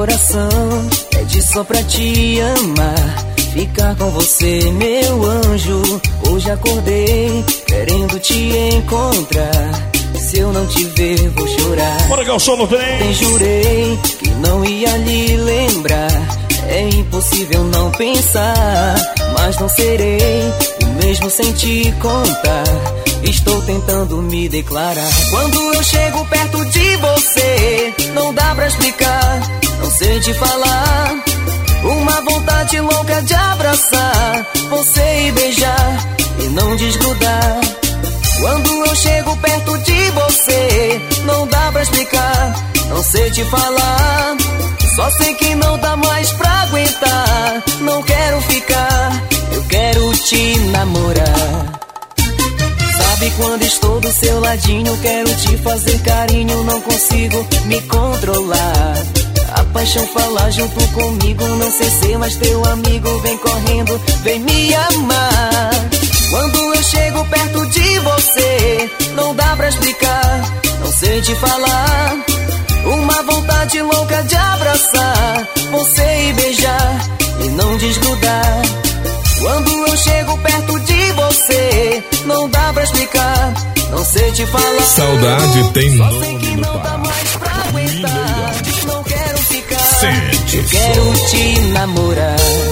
S15: coração pede só pra te amar, ficar com você, meu anjo. Hoje acordei querendo te encontrar. Se eu não te ver, vou chorar.
S1: Bora que eu sou no trem.
S15: Bem, jurei que não ia lhe lembrar. É impossível não pensar, mas não serei o mesmo sem te contar. Estou tentando me declarar. Quando eu chego perto de você, não dá pra explicar, não sei te falar. Uma vontade louca de abraçar você e beijar e não desgrudar. Quando eu chego perto de você, não dá pra explicar, não sei te falar. Só sei que não dá mais pra aguentar. Não quero ficar, eu quero te namorar. Sabe quando estou do seu ladinho, quero te fazer carinho, não consigo me controlar. A paixão fala junto comigo, não sei ser mais teu amigo. Vem correndo, vem me amar. Quando eu chego perto de você, não dá pra explicar, não sei te falar. Uma vontade louca de abraçar você e beijar e não desgrudar. Quando eu chego perto de você, não dá pra explicar, não sei te falar.
S10: Saudade tem
S15: nome. Só sei que não dá mais pra aguentar. Não quero ficar,
S10: sente
S15: eu quero te namorar.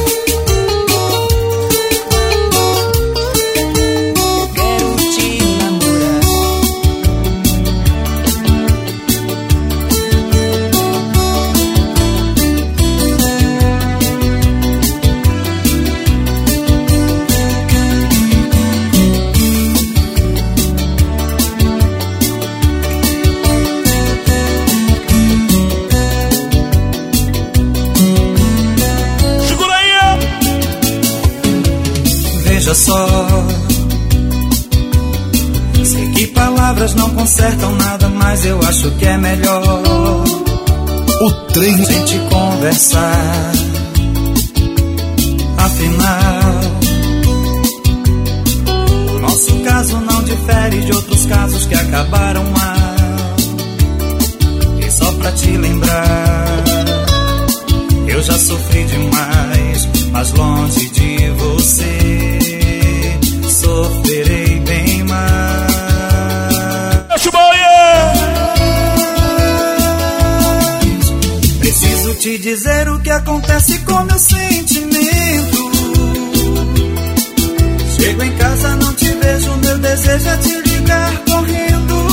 S12: Veja só, sei que palavras não consertam nada, mas eu acho que é melhor
S10: o trem
S12: a gente conversar. Afinal, o nosso caso não difere de outros casos que acabaram mal. E só pra te lembrar, eu já sofri demais, mas longe de você sofrerei bem mais. Preciso te dizer o que acontece com meu sentimento. Chego em casa, não te vejo, meu desejo é te ligar correndo.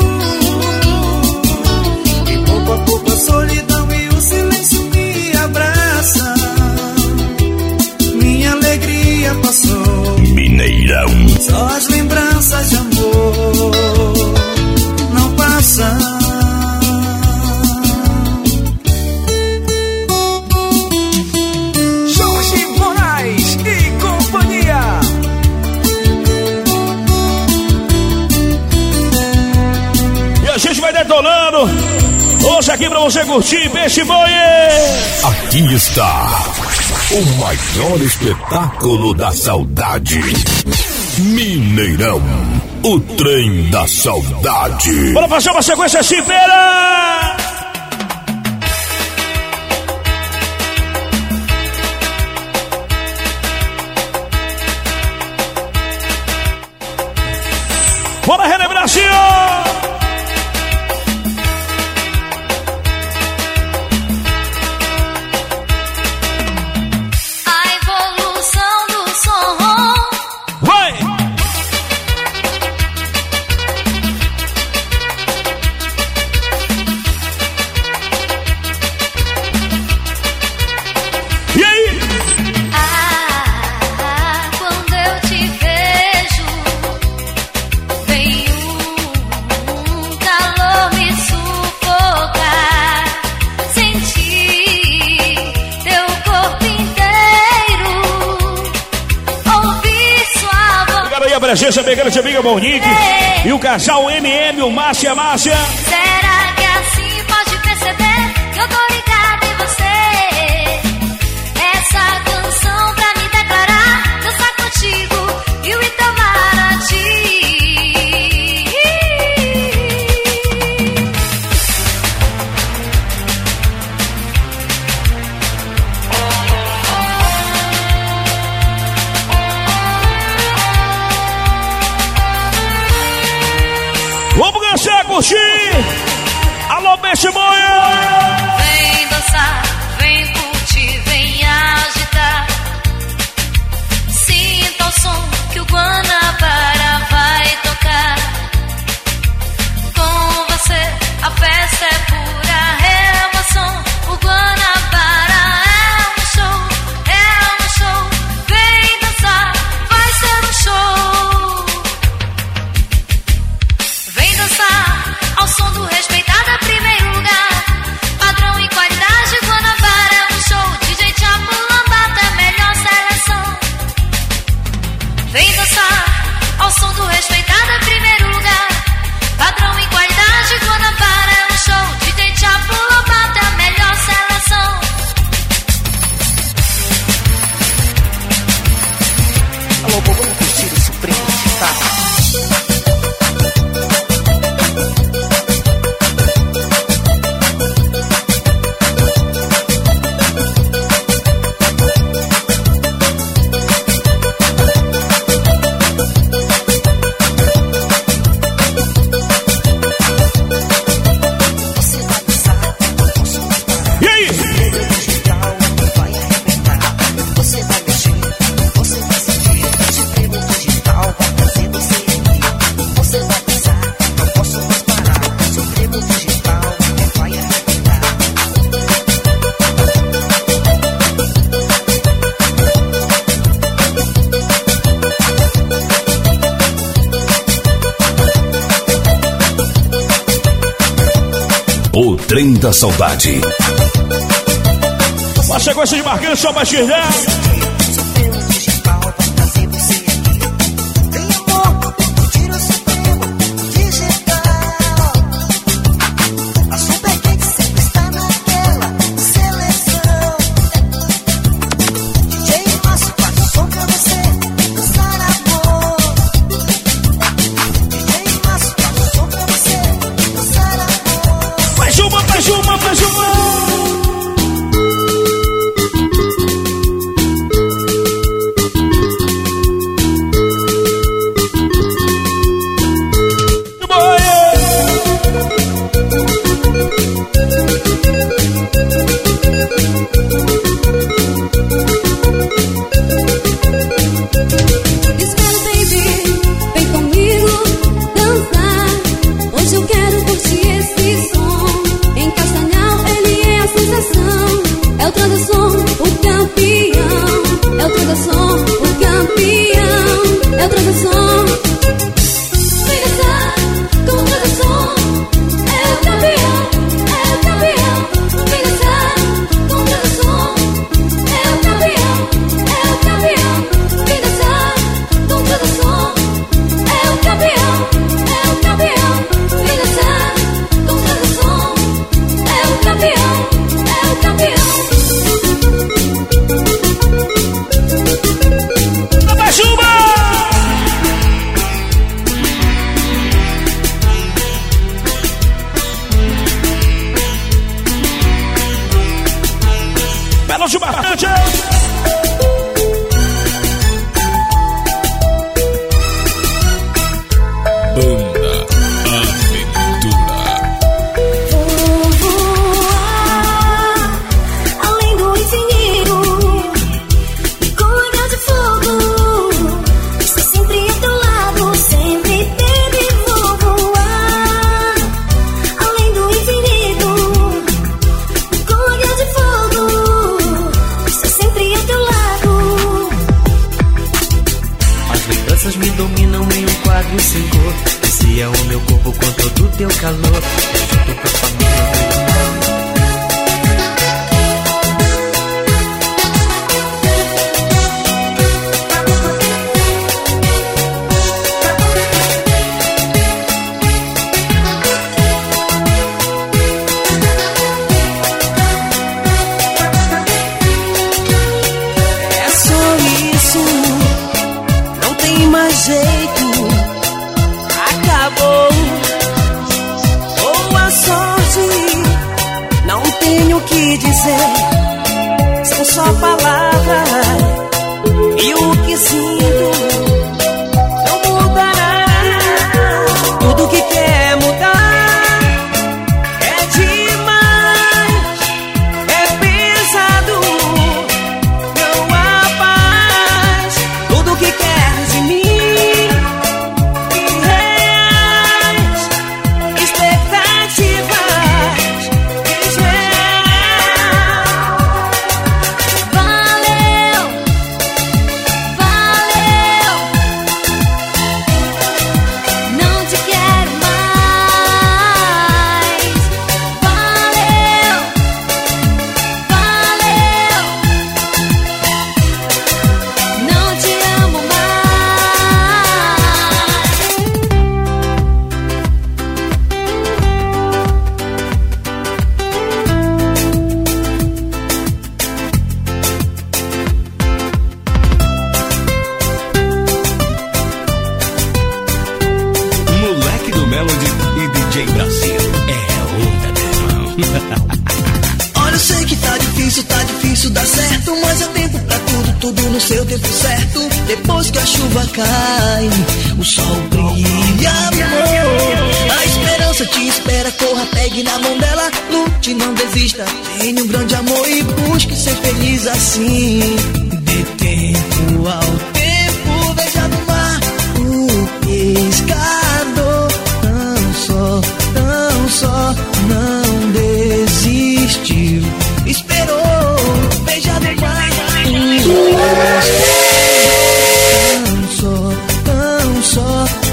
S12: E pouco a pouco a solidão e o silêncio me abraçam. Minha alegria passou,
S3: Mineirão.
S12: só as lembranças de amor não passam.
S4: Jorge Moraes e companhia.
S1: E a gente vai detonando hoje aqui pra você curtir, Peixe Boi.
S3: Aqui está o maior espetáculo da saudade. Mineirão, o trem da saudade.
S1: Bora fazer uma sequência assim, pera! Bora, René Brasil! Presença pegando de amiga Monique e o casal MM, o Márcia e a Márcia.
S9: Será que assim pode perceber que eu tô ligada em você? Essa canção pra me declarar, dançar contigo e o Itamaraty.
S10: da saudade.
S1: Uma sequência de marcantes só pra chegar.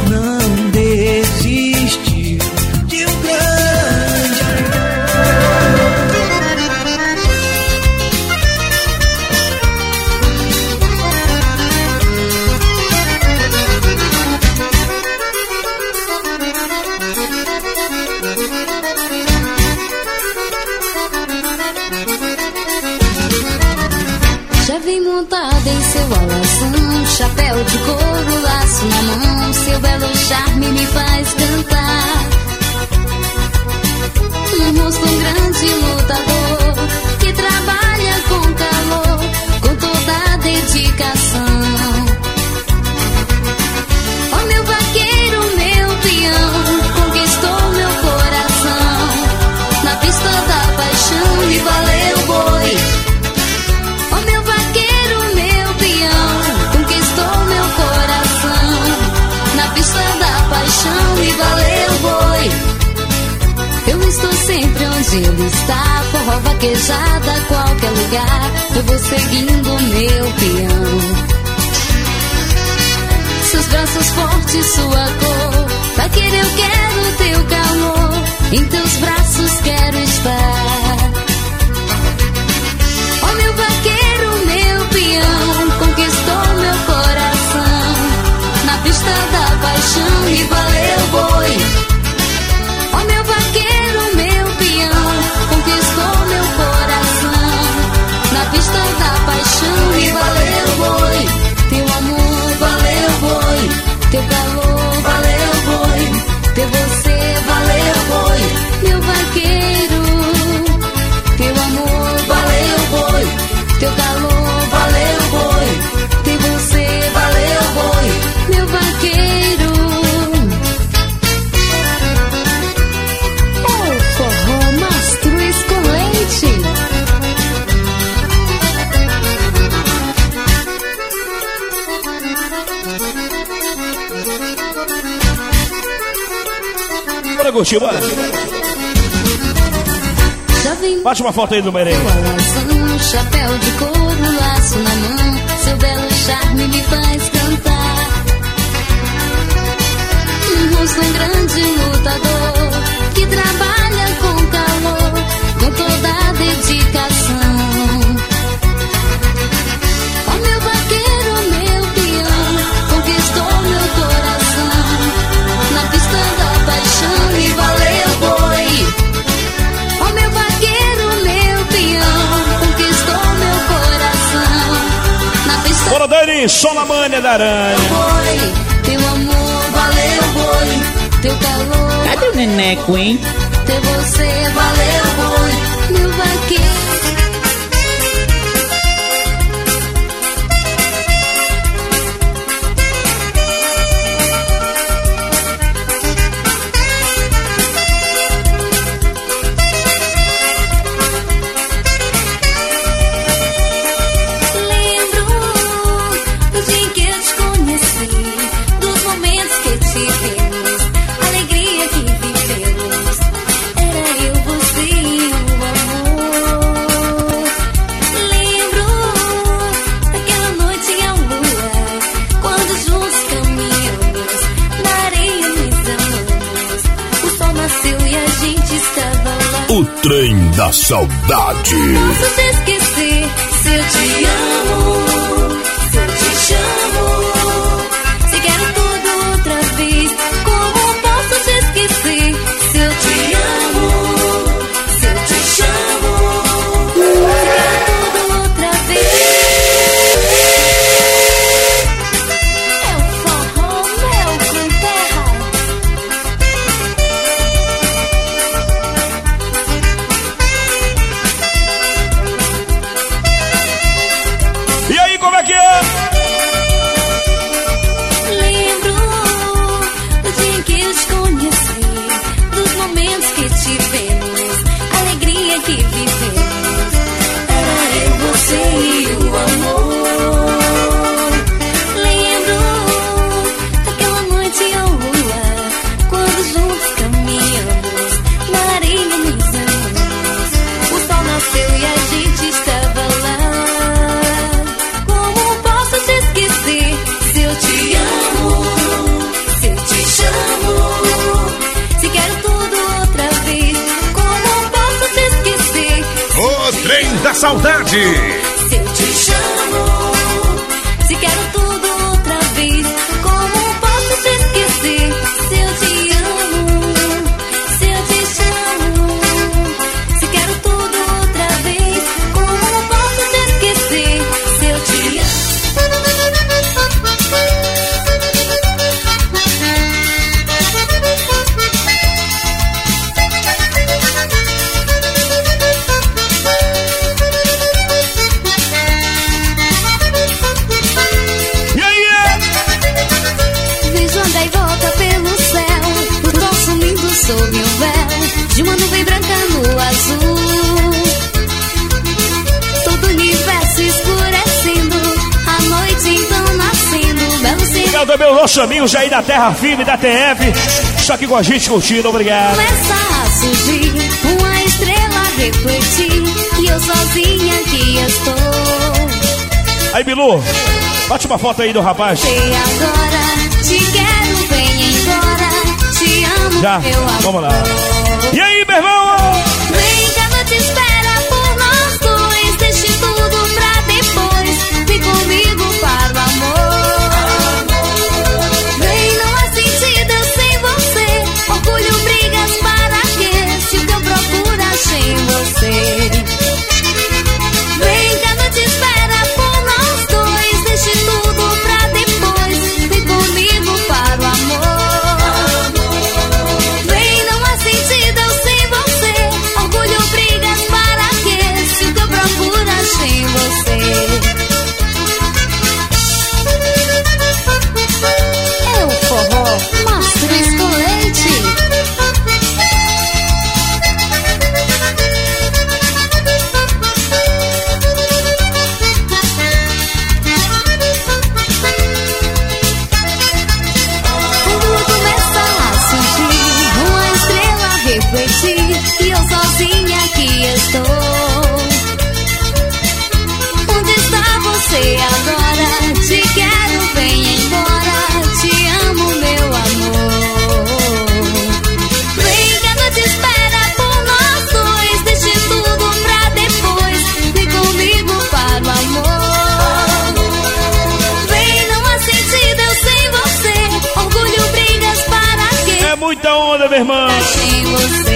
S2: Não desistiu de um grande amor.
S9: vem montada em seu alazão, chapéu de couro, laço na mão, seu belo charme me faz cantar. Um rosto grande lutador, que trabalha com calor, com toda a dedicação. Ó meu vaqueiro, meu peão, conquistou meu coração. Na pista da paixão me valeu boi. Ó meu vaqueiro, meu peão, conquistou meu coração. Na pista da paixão me valeu boi. Eu estou sempre onde ele está, forró, vaquejada, qualquer lugar. Eu vou seguindo meu peão. Seus braços fortes, sua cor, vaqueiro, eu quero teu calor. Em teus braços quero estar. Ó meu vaqueiro, meu peão, conquistou meu coração. Na pista da paixão me valeu boi. Ó meu vaqueiro, meu peão, conquistou meu coração. Na pista da paixão me valeu boi. Teu amor valeu boi, teu calor valeu boi, teu você valeu boi. Meu vaqueiro, teu amor valeu boi, teu calor valeu boi, teu você valeu boi. Meu vaqueiro, forró mastruz com leite.
S1: Bora curtir, bora. Bate uma foto aí do merengue.
S9: Chapéu de couro, laço na mão, seu belo charme me faz cantar. Um rosto grande lutador, que trabalha com calor, com toda a dedicação. Ó meu vaqueiro, meu peão, conquistou meu coração. Na pista da paixão me valeu boi. Ó meu vaqueiro, meu peão, conquistou meu coração. Na pista.
S1: Bora, Dani, só na manha da aranha.
S9: Teu amor valeu boi, teu calor.
S6: Cadê o neneco, hein?
S9: Teu você valeu boi, meu vaqueiro.
S3: O trem da saudade.
S9: Não posso te esquecer se eu te amo, se eu te chamo, se quero tudo outra vez. Como posso te esquecer se eu te amo, se eu te chamo, se quero tudo outra vez. É o forró, mel com terra.
S1: E aí, como é que é?
S9: Lembro do dia em que eu te conheci, dos momentos que tivemos, a alegria que vivemos. Era eu, você e o amor. Lembro daquela noite ao luar, quando juntos caminhamos, na areia nos amamos. O sol nasceu e a gente estava lá. Se eu te amo, se eu te chamo, se quero tudo outra vez, como posso te esquecer?
S8: O trem da saudade.
S9: Se eu te chamo, se quero tudo outra vez, como posso te esquecer? Se eu te amo, se eu te chamo, se quero tudo outra vez, como posso te esquecer? Se eu te
S1: Obrigado também aos nossos amigos aí da Terra Firme, da TF. Está aqui com a gente curtindo, obrigado.
S9: Começa a surgir uma estrela refletir e eu sozinha aqui estou.
S1: Aí, Bilu, bate uma foto aí do rapaz.
S9: Sei agora, te quero, vem embora. Te amo,
S1: já,
S9: meu amor.
S1: Vamos lá. E aí, meu irmão?
S9: Vem cá, não te espera por nós dois. Deixe tudo pra depois. Vem comigo para o amor. Vem, não há sentido eu sem você. Orgulho, brigas, para quê? Se o que eu procuro achei em você. Vem cá, não te espera por nós dois. Deixe tudo pra depois. Vem comigo para o amor. Vem, não há sentido eu sem você. Orgulho, brigas, para quê? Se o que eu procuro achei em você. É o forró Mastruz com leite. Quando começa a surgir uma estrela refletir e eu sozinha aqui estou. Onde está você agora? Te quero, vem embora. Te amo, meu amor. Vem cá, não te espera por nós dois. Deixe tudo pra depois. Vem comigo para o amor. Vem, não há sentido eu sem você. Orgulho, brigas, para quê?
S1: É muita onda, meu irmão.
S9: Sem você.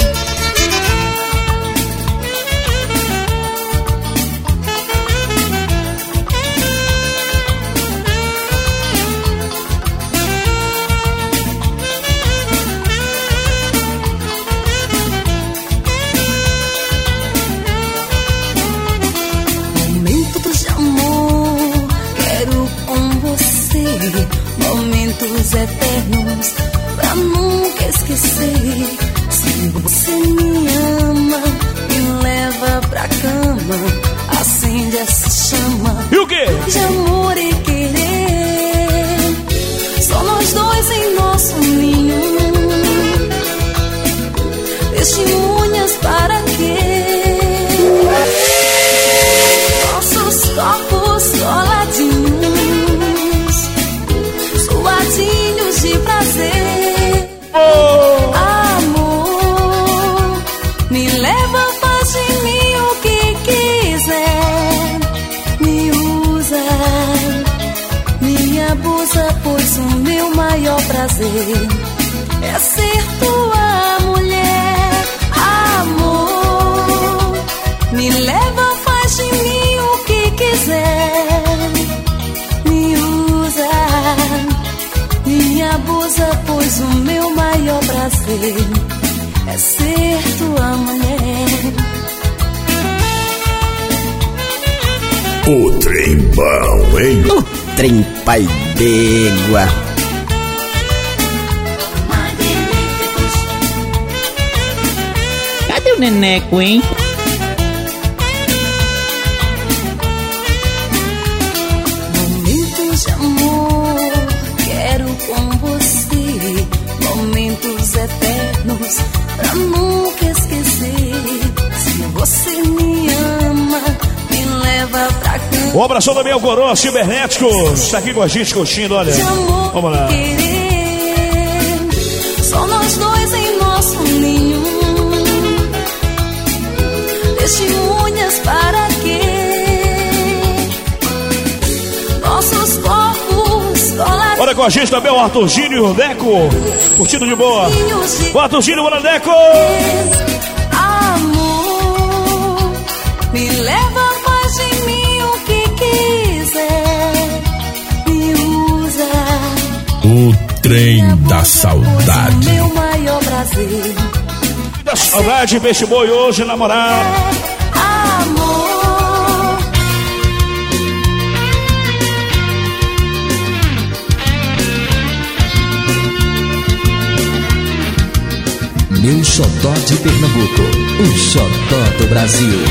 S9: Momentos de amor, quero com você. Momentos eternos, pra nunca esquecer. Se você me ama, me leva pra cama. Acende essa chama.
S1: E o quê?
S9: De amor e querer. Só nós dois em nosso ninho. Testemunhas para quê? Nossos corpos coladinhos, suadinhos de prazer. Amor, me leva, faz de mim o que quiser. Me usa, me abusa, pois o meu maior prazer é ser tua mulher. Amor, me leva, faz de mim o que quiser. Me usa, me abusa, pois o meu maior prazer é ser tua mulher.
S3: O trem bom, hein?
S5: O trem pai d'égua.
S6: Cadê o neneco, hein?
S9: Momentos de amor, quero com você. Momentos eternos, pra nunca esquecer. Se você me ama, me leva pra cama.
S1: Um abração também ao Coroa Cibernético. Está aqui com a gente curtindo, olha.
S9: De amor,
S1: vamos lá.
S9: querer. Só nós dois em nosso ninho. Testemunhas para quê? Nossos corpos colados.
S1: Olha com a gente também o Arthurzinho e o Deco. Curtindo de boa. O Arthurzinho e o Deco.
S9: Amor, me leva, faz de mim o que quiser. Me usa.
S10: O trem da saudade.
S9: Meu maior prazer.
S1: Da saudade, Peixe Boi hoje, namorado.
S9: Amor.
S20: Meu xodó de Pernambuco, o xodó do Brasil.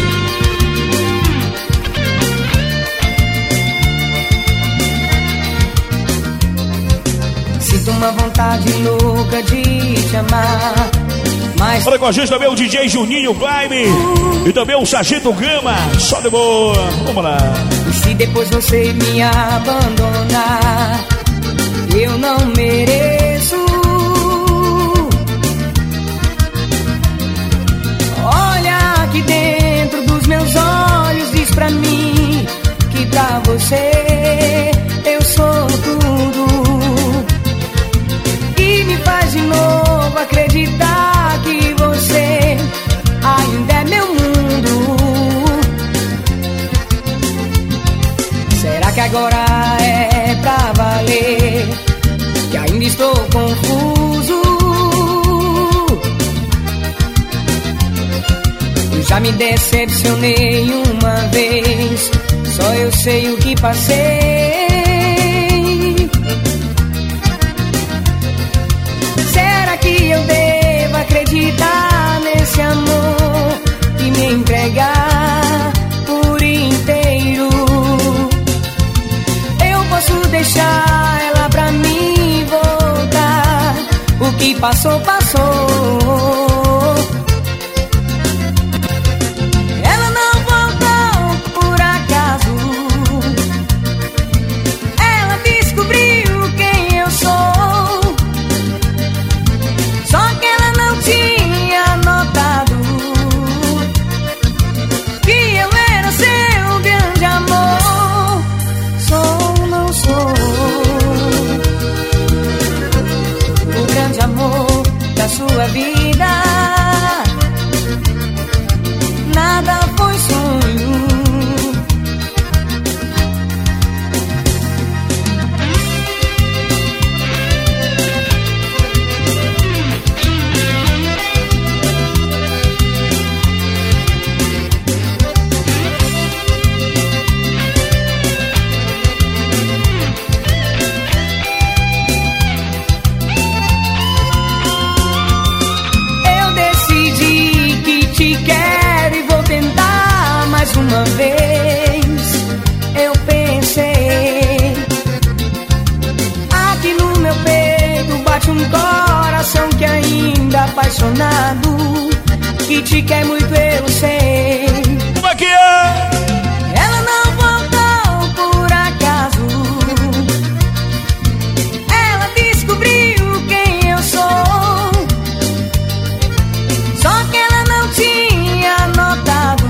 S15: uma vontade louca de te amar. Mas
S1: olha com a gente também o DJ Juninho Vibe e também o Sargento Gama. Só de boa, vamos lá.
S15: E se depois você me abandonar, eu não mereço. Olha aqui dentro dos meus olhos, diz pra mim que pra você eu sou tudo. E me faz de novo acreditar que você ainda é meu mundo. Será que agora é pra valer? Que ainda estou confuso. Eu já me decepcionei uma vez, só eu sei o que passei. Será que eu devo acreditar nesse amor e me entregar por inteiro? Eu posso deixar ela pra mim voltar. O que passou, passou. Ela não voltou por acaso. Ela descobriu quem eu sou. Só que ela não tinha notado que eu era seu grande amor. Sou, não sou o grande amor da sua vida. Nada foi sonho. Uma vez eu pensei, aqui no meu peito bate um coração que ainda apaixonado, que te quer muito, eu sei.
S1: Como é que é?
S15: Ela não voltou por acaso. Ela descobriu quem eu sou. Só que ela não tinha notado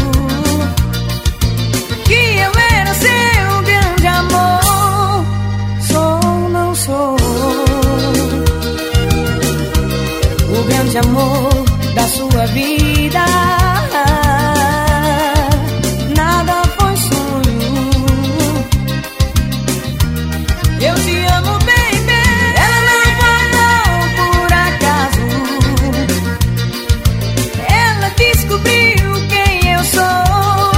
S15: que eu era seu grande amor. Sou, não sou o grande amor da sua vida. Nada foi sonho. Eu te amo, baby. Ela não voltou por acaso. Ela descobriu quem eu sou.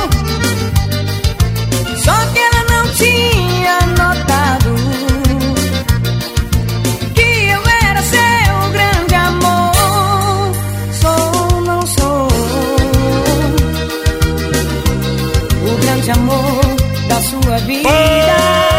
S15: Só que ela não tinha notado que eu era seu grande amor. Sou, não sou o grande amor da sua vida.